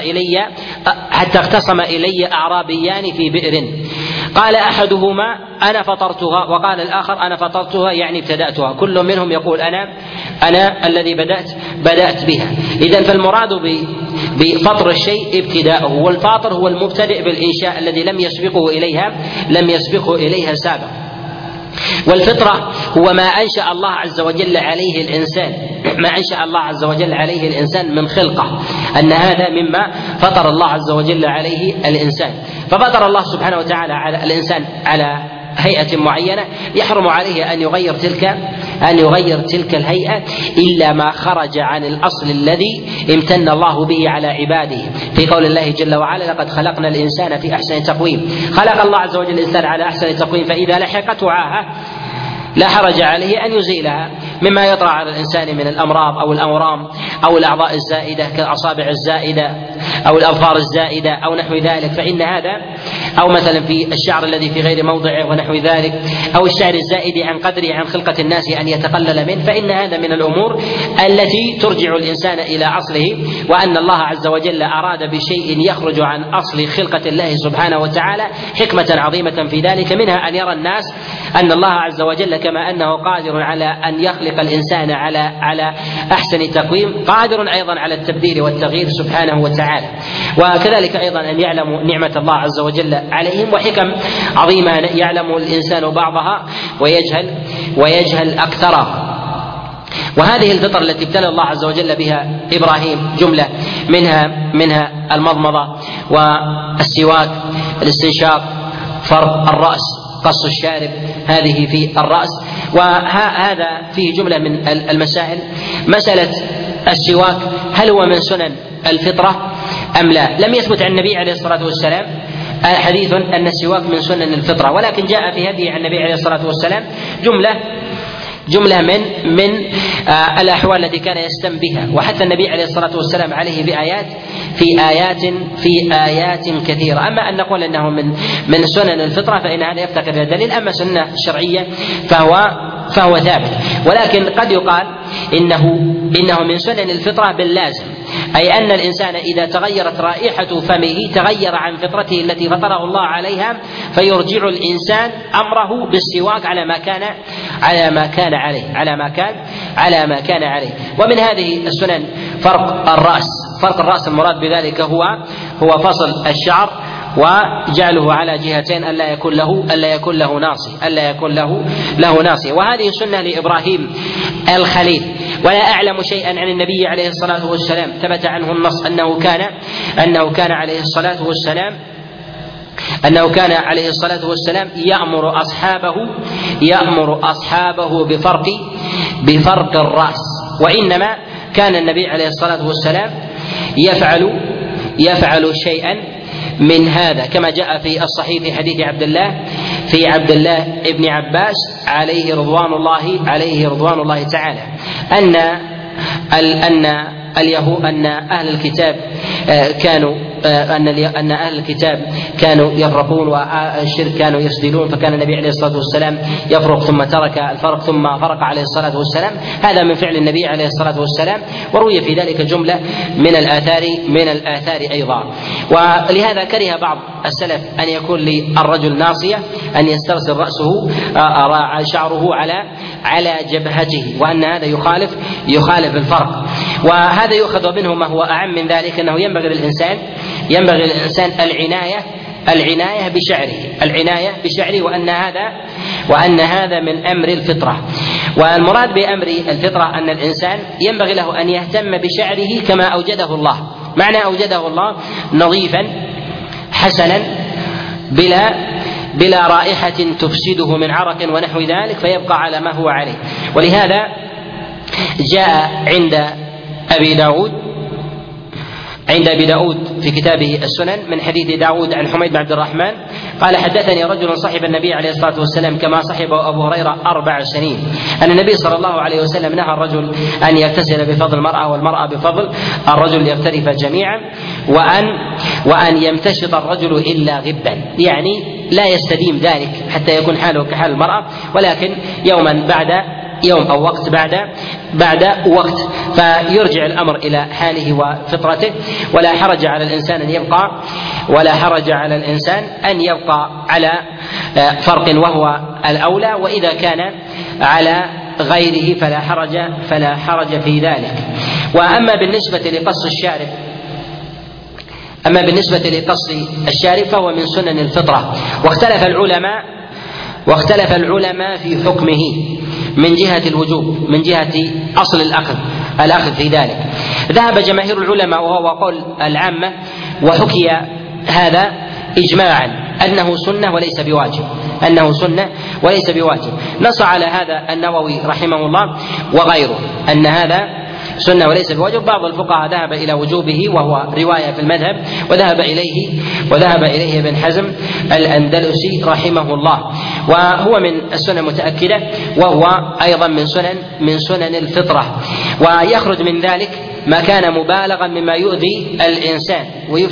اختصم إلي أعرابيان في بئر، قال أحدهما أنا فطرتها وقال الآخر أنا فطرتها يعني ابتدأتها، كل منهم يقول أنا الذي بدأت بها. إذن فالمراد بفطر الشيء ابتداءه، والفاطر هو المبتدئ بالإنشاء الذي لم يسبقه إليها سابق. والفطرة هو ما أنشأ الله عز وجل عليه الإنسان من خلقه، أن هذا مما فطر الله عز وجل عليه الإنسان. ففطر الله سبحانه وتعالى على الإنسان على هيئة معينة، يحرم عليه أن يغير تلك الهيئة إلا ما خرج عن الأصل الذي امتن الله به على عباده، في قول الله جل وعلا لقد خلقنا الإنسان في أحسن تقويم. خلق الله عز وجل الإنسان على أحسن تقويم، فإذا لحقته عاهة لا حرج عليه أن يزيلها مما يطرأ على الإنسان من الأمراض أو الأورام أو الأعضاء الزائدة كالأصابع الزائدة أو الأظفار الزائدة أو نحو ذلك، فإن هذا أو مثلا في الشعر الذي في غير موضعه ونحو ذلك، أو الشعر الزائد عن قدره عن خلقة الناس أن يتقلل منه، فإن هذا من الأمور التي ترجع الإنسان إلى أصله، وأن الله عز وجل أراد بشيء يخرج عن أصل خلقة الله سبحانه وتعالى حكمة عظيمة في ذلك، منها أن يرى الناس أن الله عز وجل كما أنه قادر على أن يخلق الإنسان على أحسن تقويم، قادر أيضا على التبديل والتغيير سبحانه وتعالى. وكذلك أيضا أن يعلموا نعمة الله عز وجل عليهم وحكم عظيمة يعلم الإنسان بعضها ويجهل أكثرها. وهذه الفطر التي ابتلى الله عز وجل بها إبراهيم جملة منها المضمضة والسواك، الاستنشاق، فرق الرأس، قص الشارب، هذه في الرأس. وهذا فيه جملة من المسائل. مسألة السواك هل هو من سنن الفطرة أم لا؟ لم يثبت عن النبي عليه الصلاة والسلام حديث أن السواك من سنن الفطرة، ولكن جاء في هدي عن النبي عليه الصلاة والسلام جملة من الأحوال التي كان يستم بها، وحتى النبي عليه الصلاة والسلام عليه بآيات في آيات كثيرة. أما أن نقول أنه من سنن الفطرة فإن هذا يفتقر إلى دليل، أما سنة شرعية فهو ثابت. ولكن قد يقال إنه من سنن الفطرة باللازم، أي أن الإنسان إذا تغيرت رائحة فمه تغير عن فطرته التي فطره الله عليها، فيرجع الإنسان أمره بالسواك على ما كان عليه. ومن هذه السنن فرق الرأس، المراد بذلك هو فصل الشعر وجعله على جهتين ألا يكون له ناصية، وهذه سنة لإبراهيم الخليل. ولا أعلم شيئا عن النبي عليه الصلاة والسلام ثبت عنه النص أنه كان عليه الصلاة والسلام يأمر أصحابه بفرق الرأس، وإنما كان النبي عليه الصلاة والسلام يفعل شيئا من هذا، كما جاء في الصحيح في حديث عبد الله ابن عباس عليه رضوان الله تعالى أن أهل الكتاب كانوا يفرقون والشرك كانوا يسدلون، فكان النبي عليه الصلاة والسلام يفرق ثم ترك الفرق ثم فرق عليه الصلاة والسلام. هذا من فعل النبي عليه الصلاة والسلام، وروي في ذلك جملة من الآثار أيضا. ولهذا كره بعض السلف أن يكون للرجل ناصية، أن يسترسل رأسه شعره على جبهته، وأن هذا يخالف الفرق. وهذا يؤخذ منه ما هو أعم من ذلك، أنه ينبغي للإنسان العناية بشعره، وأن هذا من أمر الفطرة. والمراد بأمر الفطرة أن الإنسان ينبغي له أن يهتم بشعره كما أوجده الله، معنى أوجده الله نظيفا حسنا بلا رائحة تفسده من عرق ونحو ذلك، فيبقى على ما هو عليه. ولهذا جاء عند أبي داود في كتابه السنن من حديث داود عن حميد بن عبد الرحمن قال: حدثني رجل صحب النبي عليه الصلاة والسلام كما صحبه أبو هريرة 4 سنين، أن النبي صلى الله عليه وسلم نهى الرجل أن يغتسل بفضل المرأة والمرأة بفضل الرجل ليغترف جميعا، وأن يمتشط الرجل إلا غبا، يعني لا يستديم ذلك حتى يكون حاله كحال المرأة، ولكن يوما بعد يوم أو وقت بعد وقت، فيرجع الأمر إلى حاله وفطرته. ولا حرج على الإنسان أن يبقى على فرق وهو الأولى، وإذا كان على غيره فلا حرج في ذلك. وأما بالنسبة لقص الشارب فهو من سنن الفطرة، واختلف العلماء في حكمه من جهة الوجوب، من جهة أصل الأخذ في ذلك. ذهب جماهير العلماء وهو قول العامة، وحكي هذا إجماعا أنه سنة وليس بواجب. نص على هذا النووي رحمه الله وغيره أن هذا سنة وليس بواجب. بعض الفقهاء ذهب إلى وجوبه وهو رواية في المذهب، وذهب إليه ابن حزم الأندلسي رحمه الله، وهو من السنة المتأكدة، وهو أيضا من سنن الفطرة. ويخرج من ذلك ما كان مبالغا مما يؤذي الإنسان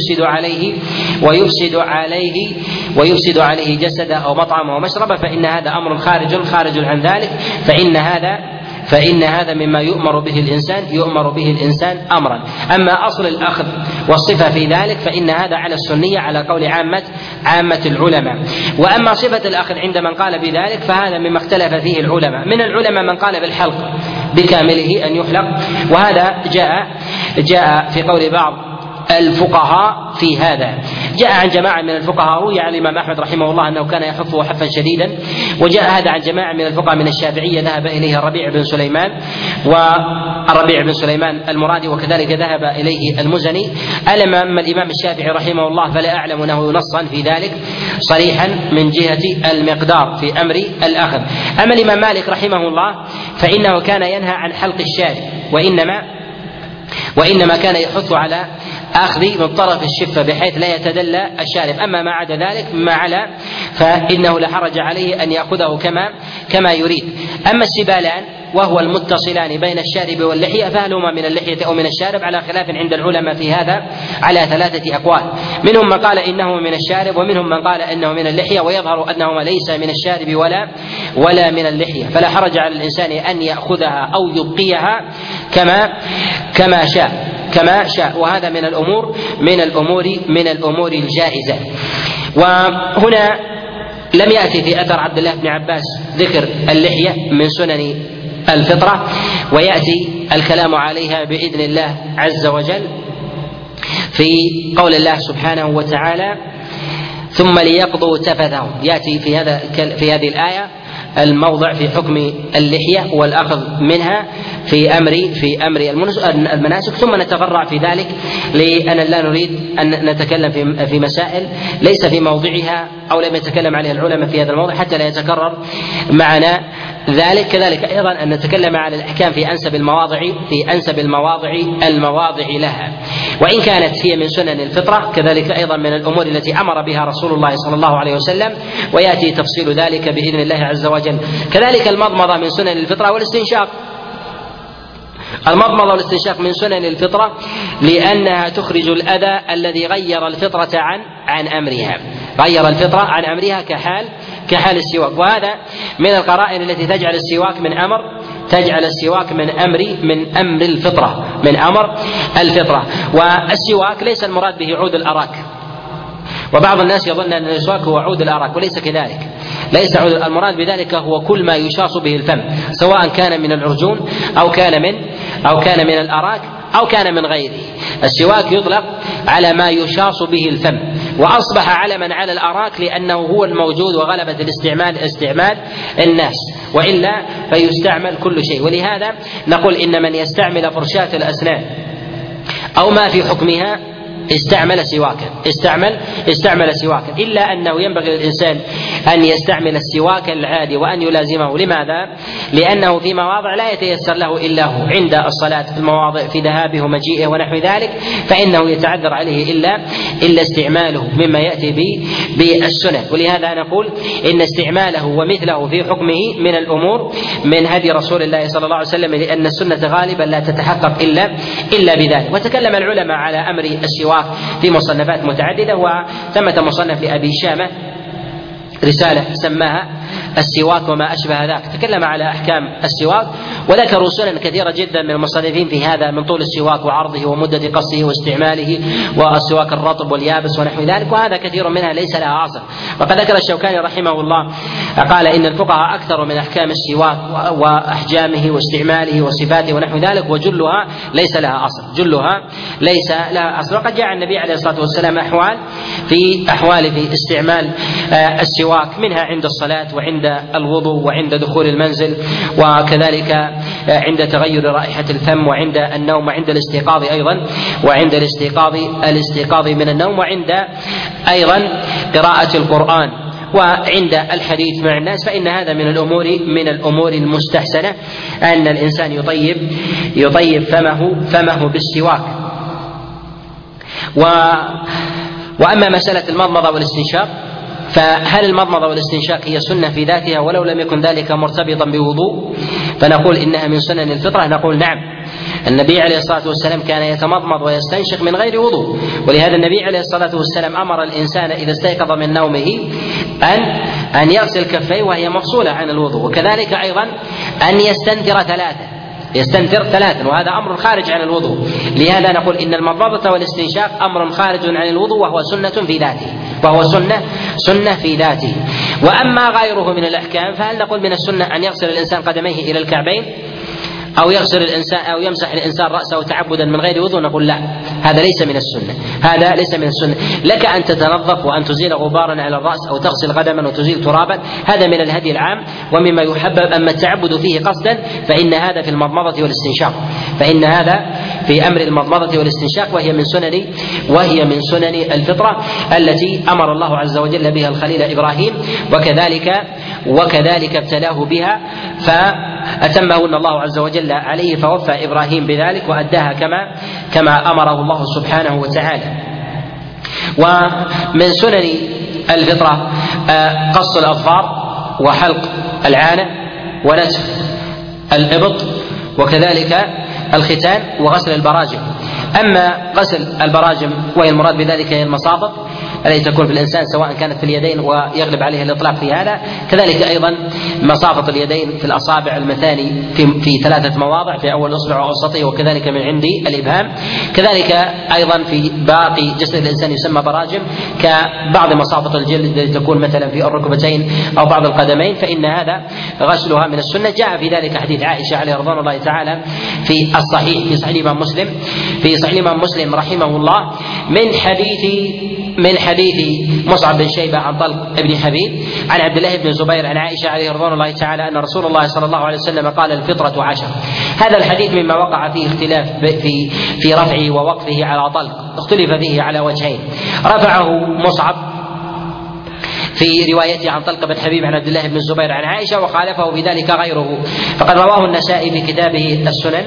ويفسد عليه جسده أو مطعمه ومشربه، فإن هذا أمر خارج عن ذلك، فإن هذا مما يؤمر به الإنسان أمرا. أما أصل الأخذ والصفة في ذلك فإن هذا على السنية على قول عامة العلماء. وأما صفة الأخذ عند من قال بذلك فهذا مما اختلف فيه العلماء. من العلماء من قال بالحلق بكامله أن يحلق، وهذا جاء في قول بعض الفقهاء في هذا. جاء عن جماعة من الفقهاء، روي عن الإمام أحمد رحمه الله أنه كان يحفه حفا شديدا، وجاء هذا عن جماعة من الفقهاء من الشافعية ذهب إليه الربيع بن سليمان المرادي، وكذلك ذهب إليه المزني. أما الإمام الشافعي رحمه الله فلا أعلم له نصا في ذلك صريحا من جهة المقدار في أمر الأخذ. أما الإمام مالك رحمه الله فإنه كان ينهى عن حلق الشارب، وإنما كان يحث على أخذ من طرف الشفة بحيث لا يتدلى الشارب. أما ما عدا ذلك ما علا فإنه لا حرج عليه أن يأخذه كما يريد. أما السبالان وهو المتصلان بين الشارب واللحية فهل هما من اللحية أو من الشارب على خلاف عند العلماء في هذا على 3 أقوال. منهم من قال إنه من الشارب، ومنهم من قال إنه من اللحية، ويظهر أنه ليس من الشارب ولا من اللحية، فلا حرج على الإنسان أن يأخذها أو يبقيها كما شاء، وهذا من الأمور الجائزة. وهنا لم يأتي في أثر عبد الله بن عباس ذكر اللحية من سنن الفطرة، ويأتي الكلام عليها بإذن الله عز وجل في قول الله سبحانه وتعالى: ثم ليقضوا تفثهم. يأتي في هذه الآية الموضع في حكم اللحية والأخذ منها في أمر المناسك، ثم نتفرع في ذلك، لأن لا نريد أن نتكلم في مسائل ليس في موضعها أو لم يتكلم عليها العلماء في هذا الموضع حتى لا يتكرر معنا ذلك. كذلك أيضا أن نتكلم على الأحكام في أنسب المواضع لها، وإن كانت هي من سنن الفطرة كذلك أيضا من الأمور التي أمر بها رسول الله صلى الله عليه وسلم، ويأتي تفصيل ذلك بإذن الله عز وجل. كذلك المضمضة من سنن الفطرة والاستنشاق. المضمضة والاستنشاق من سنن الفطرة لأنها تخرج الأذى الذي غير الفطرة عن أمرها كحال السواك، وهذا من القرائن التي تجعل السواك من أمر الفطرة. والسواك ليس المراد به عود الأراك، وبعض الناس يظن أن السواك هو عود الأراك، وليس كذلك. ليس المراد بذلك هو كل ما يشاص به الفم، سواء كان من العرجون أو كان من الأراك أو كان من غيره. السواك يطلق على ما يشاص به الفم، وأصبح علما على الأراك لأنه هو الموجود وغلبة استعمال الناس، وإلا فيستعمل كل شيء. ولهذا نقول إن من يستعمل فرشاة الأسنان أو ما في حكمها استعمل سواكا، إلا أنه ينبغي للإنسان أن يستعمل السواك العادي وأن يلازمه. لماذا؟ لأنه في مواضع لا يتيسر له إلا هو، عند الصلاة في المواضع في ذهابه ومجيئه ونحو ذلك، فإنه يتعذر عليه إلا استعماله مما يأتي بالسنة. ولهذا نقول إن استعماله ومثله في حكمه من الأمور من هدي رسول الله صلى الله عليه وسلم، لأن السنة غالبا لا تتحقق إلا بذلك. وتكلم العلماء على أمر السواك في مصنفات متعددة، وثمة مصنف لأبي شامة رسالة سماها السواك وما أشبه ذاك، تكلم على أحكام السواك، وذكروا سنن كثيرة جدا من المصنفين في هذا، من طول السواك وعرضه ومدة قصه واستعماله، والسواك الرطب واليابس ونحو ذلك، وهذا كثير منها ليس لها أصل. وقد ذكر الشوكاني رحمه الله قال إن الفقهاء أكثر من أحكام السواك وأحجامه واستعماله وصفاته ونحو ذلك، وجلها ليس لها أصل. وقد جاء النبي عليه الصلاة والسلام أحوال في استعمال السواك، منها عند الصلاة وعند الوضوء وعند دخول المنزل، وكذلك عند تغير رائحة الفم، وعند النوم، وعند الاستيقاظ أيضا، وعند الاستيقاظ من النوم، وعند أيضا قراءة القرآن، وعند الحديث مع الناس. فإن هذا من الأمور المستحسنة أن الإنسان يطيب فمه بالسواك. وأما مسألة المضمضة والاستنشاق، فهل المضمضة والاستنشاق هي سنة في ذاتها ولو لم يكن ذلك مرتبطا بوضوء؟ فنقول إنها من سنن الفطرة. نقول نعم، النبي عليه الصلاة والسلام كان يتمضمض ويستنشق من غير وضوء، ولهذا النبي عليه الصلاة والسلام أمر الإنسان إذا استيقظ من نومه أن يغسل كفيه وهي مفصولة عن الوضوء، وكذلك أيضا أن يستنثر ثلاثا، وهذا أمر خارج عن الوضوء. لهذا نقول إن المضمضة والاستنشاق أمر خارج عن الوضوء، وهو سنة في ذاته. وأما غيره من الأحكام فهل نقول من السنة أن يغسل الإنسان قدميه إلى الكعبين، أو يمسح الإنسان رأسه تعبدا من غير وضوء؟ نقول لا، هذا ليس من السنة. لك أن تتنظف وأن تزيل غبارا على الرأس، أو تغسل قدما وتزيل ترابا، هذا من الهدي العام ومما يحبب. أما التعبد فيه قصدا فإن هذا في المضمضة والاستنشاق، فإن هذا في أمر المضمضة والاستنشاق، وهي من سنن الفطرة التي أمر الله عز وجل بها الخليل إبراهيم، وكذلك ابتلاه بها فأتمهن الله عز وجل عليه، فوفى إبراهيم بذلك وأداها كما أمره الله سبحانه وتعالى. ومن سنن الفطرة قص الأظفار وحلق العانة ونتف الإبط، وكذلك الختان وغسل البراجم. أما غسل البراجم وهي المراد بذلك هي المصابط التي تكون في الإنسان سواء كانت في اليدين ويغلب عليها الإطلاق في هذا، كذلك أيضا مصافط اليدين في الأصابع المثاني في 3 مواضع، في أول إصبع وأوسطه، وكذلك من عند الإبهام، كذلك أيضا في باقي جسد الإنسان يسمى براجم، كبعض مصافط الجلد التي تكون مثلا في الركبتين أو بعض القدمين، فإن هذا غسلها من السنة. جاء في ذلك حديث عائشة عليه رضوان الله تعالى في الصحيح، في صحيح الإمام مسلم رحمه الله، من حديث حديث مصعب بن شيبة عن طلق بن حبيب عن عبد الله بن الزبير عن عائشة عليه رضوان الله تعالى أن رسول الله صلى الله عليه وسلم قال الفطرة 10. هذا الحديث مما وقع فيه اختلاف في رفعه ووقفه على طلق، اختلف فيه على وجهين. رفعه مصعب في روايته عن طلق بن حبيب عن عبد الله بن الزبير عن عائشة، وخالفه بذلك غيره، فقد رواه النسائي في كتابه السنن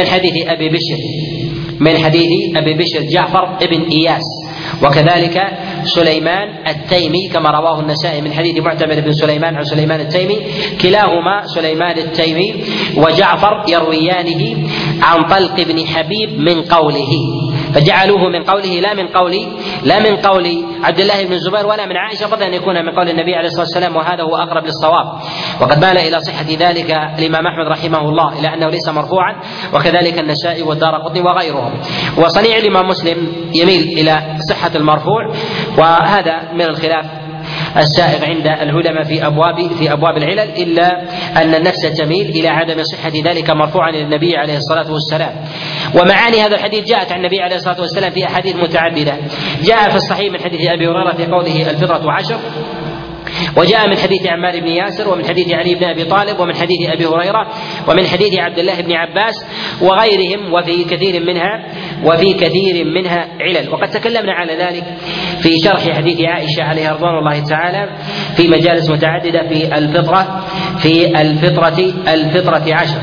من حديث أبي بشر جعفر بن إياس، وكذلك سليمان التيمي كما رواه النسائي من حديث معتمر بن سليمان عن سليمان التيمي، كلاهما سليمان التيمي وجعفر يرويانه عن طلق بن حبيب من قوله، فجعلوه من قوله لا من قول عبد الله بن الزبير ولا من عائشة، قبل أن يكون من قول النبي عليه الصلاة والسلام، وهذا هو أقرب للصواب. وقد مال إلى صحة ذلك الإمام أحمد رحمه الله إلى أنه ليس مرفوعا، وكذلك النسائي والدارقطني وغيرهم. وصنيع الإمام مسلم يميل إلى صحة المرفوع، وهذا من الخلاف السائغ عند العلماء في أبواب العلل، إلا أن النفس تميل إلى عدم صحة ذلك مرفوعا للنبي عليه الصلاة والسلام. ومعاني هذا الحديث جاءت عن النبي عليه الصلاة والسلام في أحاديث متعددة. جاء في الصحيح من حديث أبي هريرة في قوله الفطرة 10، وجاء من حديث عمار بن ياسر، ومن حديث علي بن أبي طالب، ومن حديث أبي هريرة، ومن حديث عبد الله بن عباس وغيرهم، وفي كثير منها علل. وقد تكلمنا على ذلك في شرح حديث عائشة عليها رضوان الله تعالى في مجالس متعددة في الفطرة 10.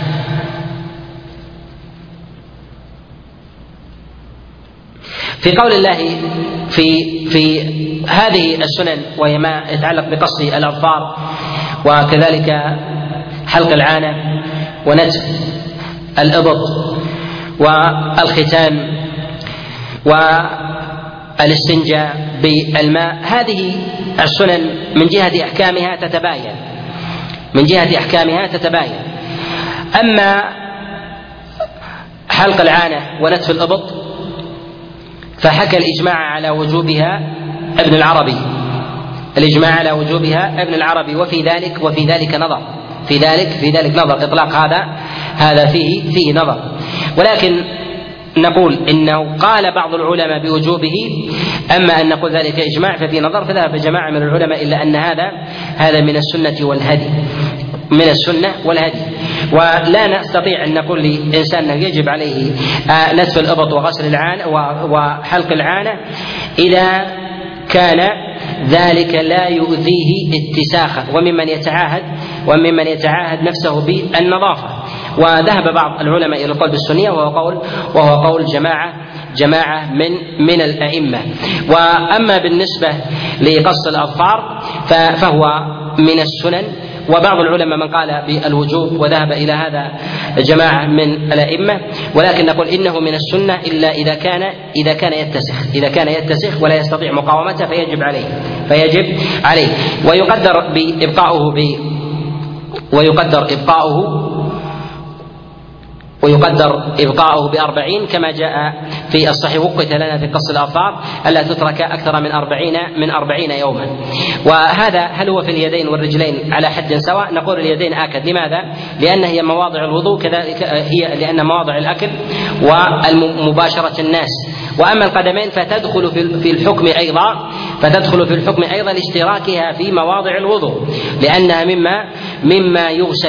في قول الله في هذه السنن، وهي ما يتعلق بقص الأظفار، وكذلك حلق العانة، ونتف الإبط، والختان، والاستنجاء بالماء، هذه السنن من جهة أحكامها تتباين. أما حلق العانة ونتف الإبط فحكى الإجماع على وجوبها ابن العربي، وفي ذلك نظر، في ذلك نظر، إطلاق هذا فيه نظر. ولكن نقول إنه قال بعض العلماء بوجوبه، أما أن نقول ذلك إجماع ففي نظر. فذهب جماعة من العلماء إلا أن هذا من السنة والهدي، ولا نستطيع أن نقول لإنسان أنه يجب عليه نتف الإبط وغسل العانة وحلق العانة إذا كان ذلك لا يؤذيه اتساخا، وممن يتعاهد نفسه بالنظافة. وذهب بعض العلماء إلى القول بالسنية، وهو قول جماعة من الأئمة. وأما بالنسبة لقص الأظفار فهو من السنن، وبعض العلماء من قال بالوجوب، وذهب إلى هذا جماعة من الأئمة. ولكن نقول إنه من السنة إلا إذا كان يتسخ ولا يستطيع مقاومته فيجب عليه. ويقدر إبقاؤه ب40 كما جاء في الصحيح. وقت لنا في قص الأظفار ألا تترك أكثر من 40 يوما. وهذا هل هو في اليدين والرجلين على حد سواء؟ نقول اليدين آكد. لماذا؟ لأن هي مواضع الوضوء، كذلك لأن مواضع الأكل ومباشرة الناس. وأما القدمين فتدخل في الحكم أيضا لاشتراكها في مواضع الوضوء، لأنها مما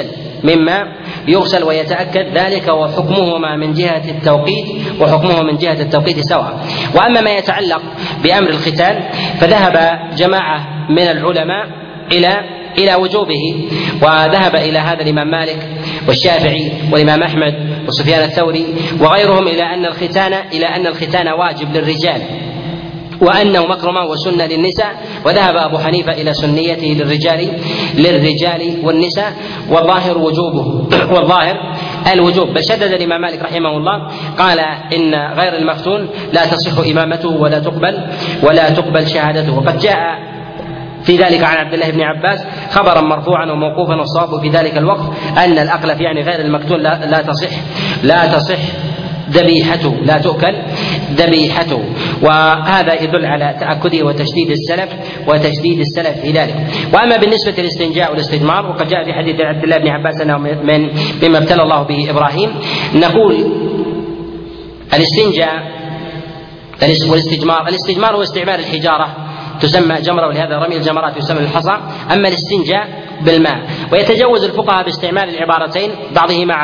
يغسل ويتأكد ذلك، وحكمهما من جهة التوقيت سواء. وأما ما يتعلق بأمر الختان فذهب جماعة من العلماء إلى وجوبه، وذهب إلى هذا الإمام مالك والشافعي والإمام أحمد وسفيان الثوري وغيرهم إلى أن الختان واجب للرجال، وأنه مكرمة وسنة للنساء. وذهب أبو حنيفة إلى سنيته للرجال والنساء، والظاهر الوجوب. بل شدد الإمام مالك رحمه الله، قال إن غير المفتون لا تصح إمامته ولا تقبل شهادته. وقد جاء في ذلك عن عبد الله بن عباس خبرا مرفوعا وموقوفا، والصواب في ذلك الوقت أن الأقلف يعني غير المكتون لا تصح ذبيحته، لا تؤكل ذبيحته. وهذا يدل على تأكده وتشديد السلف في ذلك. وأما بالنسبة للاستنجاء والاستجمار، وقد جاء في حديث عبد الله بن عباس أنه مما ابتلى الله به إبراهيم، نقول الاستنجاء والاستجمار هو استعمال الحجارة تسمى جمرة، ولهذا رمي الجمرات يسمى الحصى. أما الاستنجاء بالماء. ويتجوز الفقهاء باستعمال العبارتين بعضهما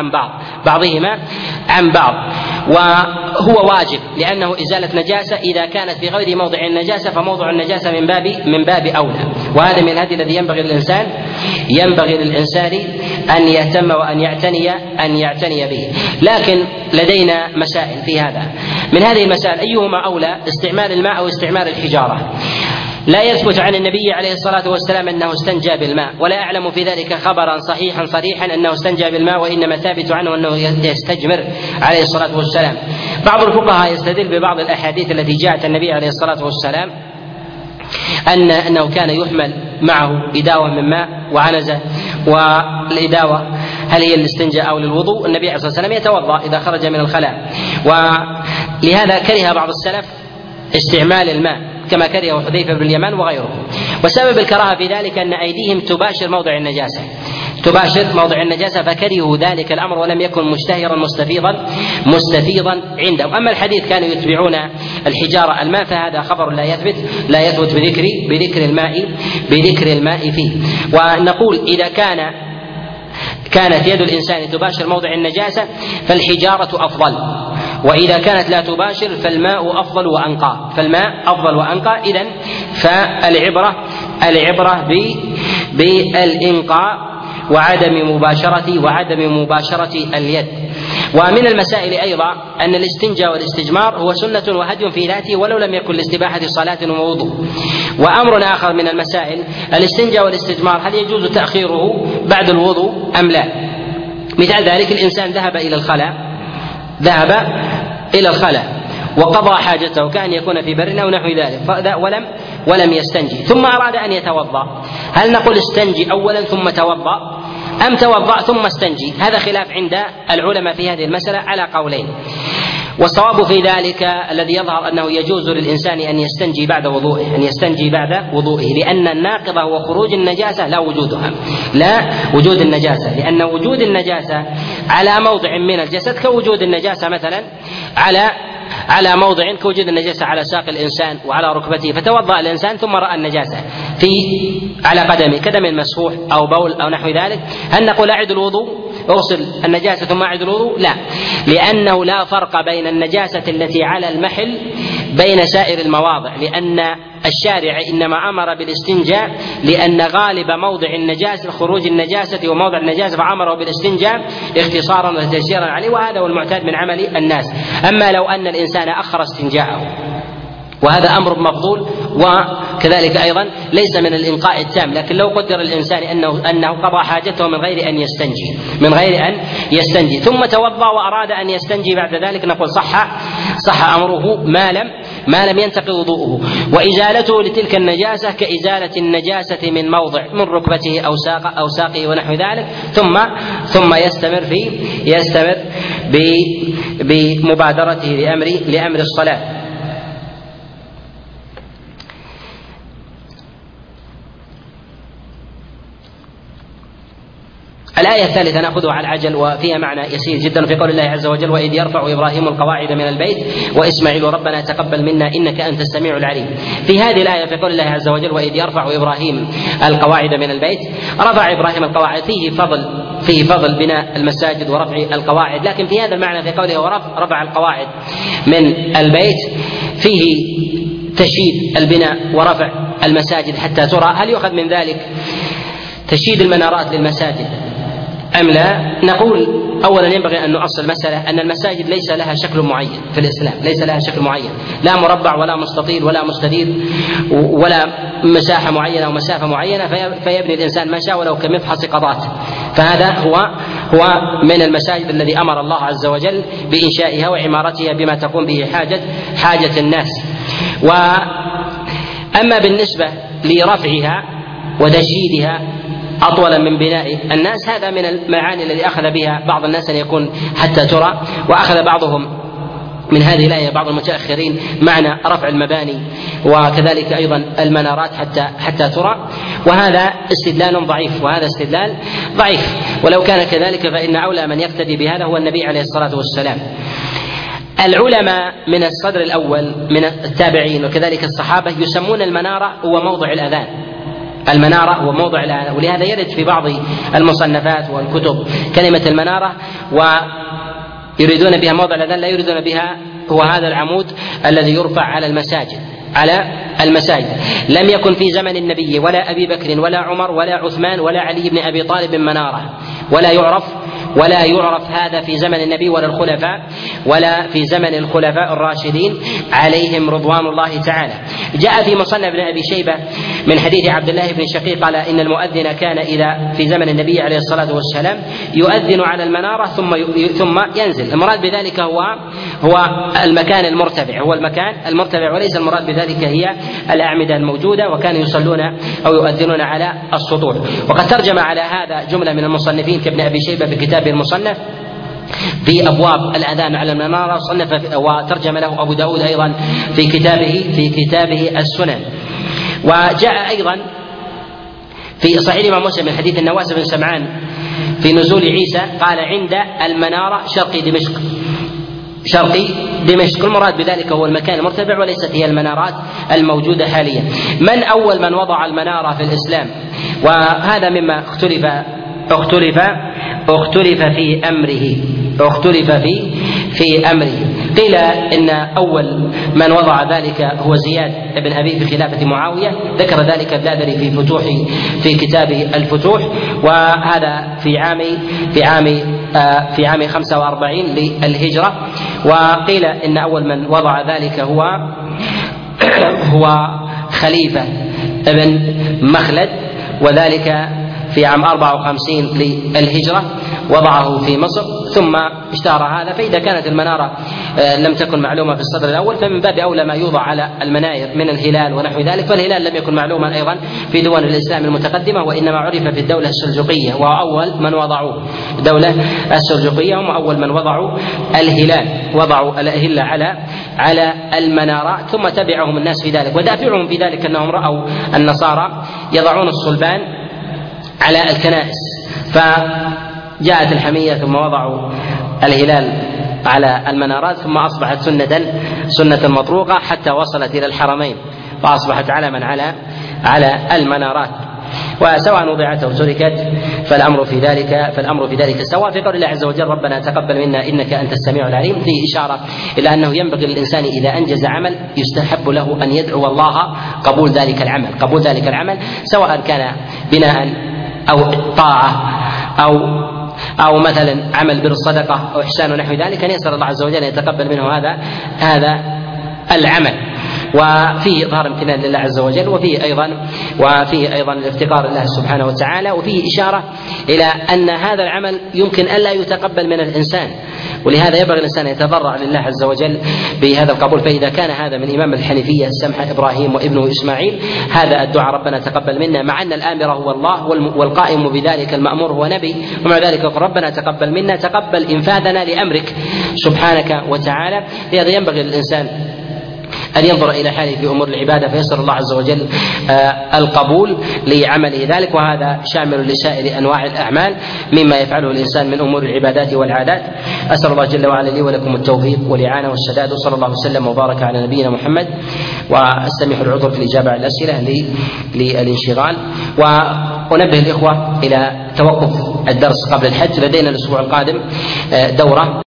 عن بعض، وهو واجب لأنه إزالة نجاسة إذا كانت في غير موضع النجاسة فموضع النجاسة من باب أولى. وهذا من الهدي الذي ينبغي للإنسان أن يهتم وأن يعتني به. لكن لدينا مسائل في هذا. من هذه المسائل أيهما أولى، استعمال الماء أو استعمال الحجارة؟ لا يثبت عن النبي عليه الصلاة والسلام أنه استنجى بالماء، ولا أعلم في ذلك خبرا صحيحا صريحا أنه استنجى بالماء، وإنما ثابت عنه أنه يستجمر عليه الصلاة والسلام. بعض الفقهاء يستدل ببعض الأحاديث التي جاءت النبي عليه الصلاة والسلام أنه كان يحمل معه إداوة من ماء وعنزة، والإداوة هل هي للاستنجاء أو للوضوء؟ النبي عليه الصلاة والسلام يتوضأ إذا خرج من الخلاء، ولهذا كره بعض السلف استعمال الماء كما كرهه حذيفة بن اليمان وغيره. وسبب الكراهة في ذلك أن أيديهم تباشر موضع النجاسة فكرهوا ذلك الأمر ولم يكن مشتهرا مستفيضا عندهم. أما الحديث كانوا يتبعون الحجارة الماء فهذا خبر لا يثبت بذكر الماء فيه. ونقول إذا كانت يد الإنسان تباشر موضع النجاسة فالحجارة أفضل، وإذا كانت لا تباشر فالماء أفضل وأنقى. إذن فالعبرة بالإنقاء وعدم مباشرة اليد. ومن المسائل أيضا أن الاستنجاء والاستجمار هو سنة وهدي في ذاته ولو لم يكن لاستباحة صلاة ووضوء. وأمر آخر من المسائل الاستنجاء والاستجمار هل يجوز تأخيره بعد الوضوء أم لا؟ مثال ذلك الإنسان ذهب إلى الخلاء وقضى حاجته كأن يكون في بر أو نحو ذلك ولم يستنجي ثم أراد أن يتوضأ، هل نقول استنجي أولا ثم توضأ أم توضأ ثم استنجي؟ هذا خلاف عند العلماء في هذه المسألة على قولين. والصواب في ذلك الذي يظهر أنه يجوز للإنسان أن يستنجي بعد وضوئه لأن الناقض هو خروج النجاسة لا وجود النجاسة، لأن وجود النجاسة على موضع من الجسد كوجود النجاسة مثلا على موضع كوجود النجاسة على ساق الإنسان وعلى ركبته، فتوضأ الإنسان ثم رأى النجاسة على قدمه كدم مسفوح أو بول أو نحو ذلك، هل نقول أعد الوضوء أغسل النجاسة ثم أعد الوضوء؟ لا، لأنه لا فرق بين النجاسة التي على المحل بين سائر المواضع، لأن الشارع إنما أمر بالاستنجاء لأن غالب موضع النجاسة خروج النجاسة وموضع النجاسة فأمره بالاستنجاء اختصارا وتيسيرا عليه، وهذا هو المعتاد من عمل الناس. أما لو أن الإنسان أخر استنجاءه وهذا أمر مفضول، وكذلك أيضا ليس من الإنقاء التام، لكن لو قدر الإنسان أنه قضى حاجته من غير أن يستنجي ثم توضأ وأراد أن يستنجي بعد ذلك نقول صح أمره ما لم ينتقض وضوءه. وإزالته لتلك النجاسة كإزالة النجاسة من موضع من ركبته أو ساقه ونحو ذلك، ثم يستمر بمبادرته لأمر الصلاة. الآية الثالثة نأخذها على العجل وفيها معنى يسير جدا في قول الله عز وجل: وإذ يرفع إبراهيم القواعد من البيت وإسماعيل ربنا تقبل منا إنك أنت السميع العليم. في هذه الآية في قول الله عز وجل: وإذ يرفع إبراهيم القواعد من البيت، رفع إبراهيم القواعد فيه فضل بناء المساجد ورفع القواعد، لكن في هذا المعنى في قوله رفع القواعد من البيت فيه تشييد البناء ورفع المساجد حتى ترى. هل يؤخذ من ذلك تشييد المنارات للمساجد أم لا؟ نقول أولا ينبغي أن نؤصل المسألة أن المساجد ليس لها شكل معين في الإسلام، ليس لها شكل معين، لا مربع ولا مستطيل ولا مستدير ولا مساحة معينة أو مسافة معينة فيبني الإنسان ما شاء ولو كمفحص قضاة، فهذا هو من المساجد الذي أمر الله عز وجل بإنشائها وعمارتها بما تقوم به حاجة الناس. وأما بالنسبة لرفعها وتشييدها أطولا من بناء الناس، هذا من المعاني الذي أخذ بها بعض الناس أن يكون حتى ترى، وأخذ بعضهم من هذه الآية بعض المتأخرين معنى رفع المباني وكذلك أيضا المنارات حتى ترى، وهذا استدلال ضعيف، ولو كان كذلك فإن أولى من يقتدي بهذا هو النبي عليه الصلاة والسلام. العلماء من الصدر الأول من التابعين وكذلك الصحابة يسمون المنارة هو موضع الأذان. المنارة هو موضع الأذان، ولهذا يرد في بعض المصنفات والكتب كلمة المنارة ويريدون بها موضع الأذان، لا يريدون بها هو هذا العمود الذي يرفع على المساجد لم يكن في زمن النبي ولا أبي بكر ولا عمر ولا عثمان ولا علي بن أبي طالب منارة، ولا يعرف هذا في زمن النبي ولا في زمن الخلفاء الراشدين عليهم رضوان الله تعالى. جاء في مصنف ابن أبي شيبة من حديث عبد الله بن شقيق قال إن المؤذن كان إذا في زمن النبي عليه الصلاة والسلام يؤذن على المنارة ثم ينزل. المراد بذلك هو المكان المرتفع وليس المراد بذلك هي الأعمدة الموجودة، وكانوا يصلون أو يؤذنون على السطوح. وقد ترجم على هذا جملة من المصنفين كابن أبي شيبة في كتابه المصنف في أبواب الأذان على المنارة، وترجم له أبو داود أيضا في كتابه السنن. وجاء أيضا في صحيح الإمام مسلم من حديث النواس بن سمعان في نزول عيسى قال عند المنارة شرقي دمشق. المراد بذلك هو المكان المرتفع وليست هي المنارات الموجودة حاليا. من أول من وضع المنارة في الإسلام؟ وهذا مما اختلف في أمره. قيل إن أول من وضع ذلك هو زياد بن أبي في خلافة معاوية، ذكر ذلك البلاذري في كتابه الفتوح، وهذا في عام 45 للهجرة. وقيل إن أول من وضع ذلك هو خليفة ابن مخلد، وذلك في عام 54 للهجرة وضعه في مصر، ثم اشتهر هذا. فإذا كانت المنارة لم تكن معلومة في الصدر الأول فمن باب أولى ما يوضع على المناير من الهلال ونحو ذلك، فالهلال لم يكن معلوما أيضا في دول الإسلام المتقدمة، وإنما عرف في الدولة السلجوقية، وأول من وضعوه الدولة السلجوقية هم أول من وضعوا الهلال، وضعوا الأهلة على المنارات، ثم تبعهم الناس في ذلك. ودافعهم في ذلك أنهم رأوا النصارى يضعون الصلبان على الكنائس، فجاءت الحمية ثم وضعوا الهلال على المنارات، ثم أصبحت سنة مطروقة حتى وصلت إلى الحرمين فأصبحت علما على المنارات. وسواء وضعت أو تركت فالأمر في ذلك سواء. في قول الله عز وجل ربنا تقبل منا إنك أنت السميع العليم فيه إشارة إلى أنه ينبغي للإنسان إذا أنجز عمل يستحب له أن يدعو الله قبول ذلك العمل سواء كان بناء أو طاعة أو مثلا عمل بر الصدقة أو إحسان ونحو ذلك، أن يسأل الله عز وجل أن يتقبل منه هذا العمل. وفيه إظهار امتنان لله عز وجل، وفيه أيضا الافتقار لله سبحانه وتعالى، وفيه إشارة إلى أن هذا العمل يمكن ألا يتقبل من الإنسان، ولهذا ينبغي الإنسان أن يتضرع لله عز وجل بهذا القبول. فإذا كان هذا من إمام الحنيفية السمحة إبراهيم وابنه إسماعيل هذا الدعاء ربنا تقبل منا، مع أن الآمر هو الله والقائم بذلك المأمور هو نبي، ومع ذلك ربنا تقبل منا، تقبل إنفاذنا لأمرك سبحانك وتعالى. لهذا ينبغي للإنسان أن ينظر إلى حاله في أمور العبادة فيسر الله عز وجل القبول لعمله ذلك، وهذا شامل لسائر أنواع الأعمال مما يفعله الإنسان من أمور العبادات والعادات. أسأل الله جل وعلا لي ولكم التوفيق والإعانة والسداد، وصلى الله وسلم وبارك على نبينا محمد. واستمح العذر في الإجابة على الأسئلة للانشغال. وأنبه الإخوة إلى توقف الدرس قبل الحج، لدينا الأسبوع القادم دورة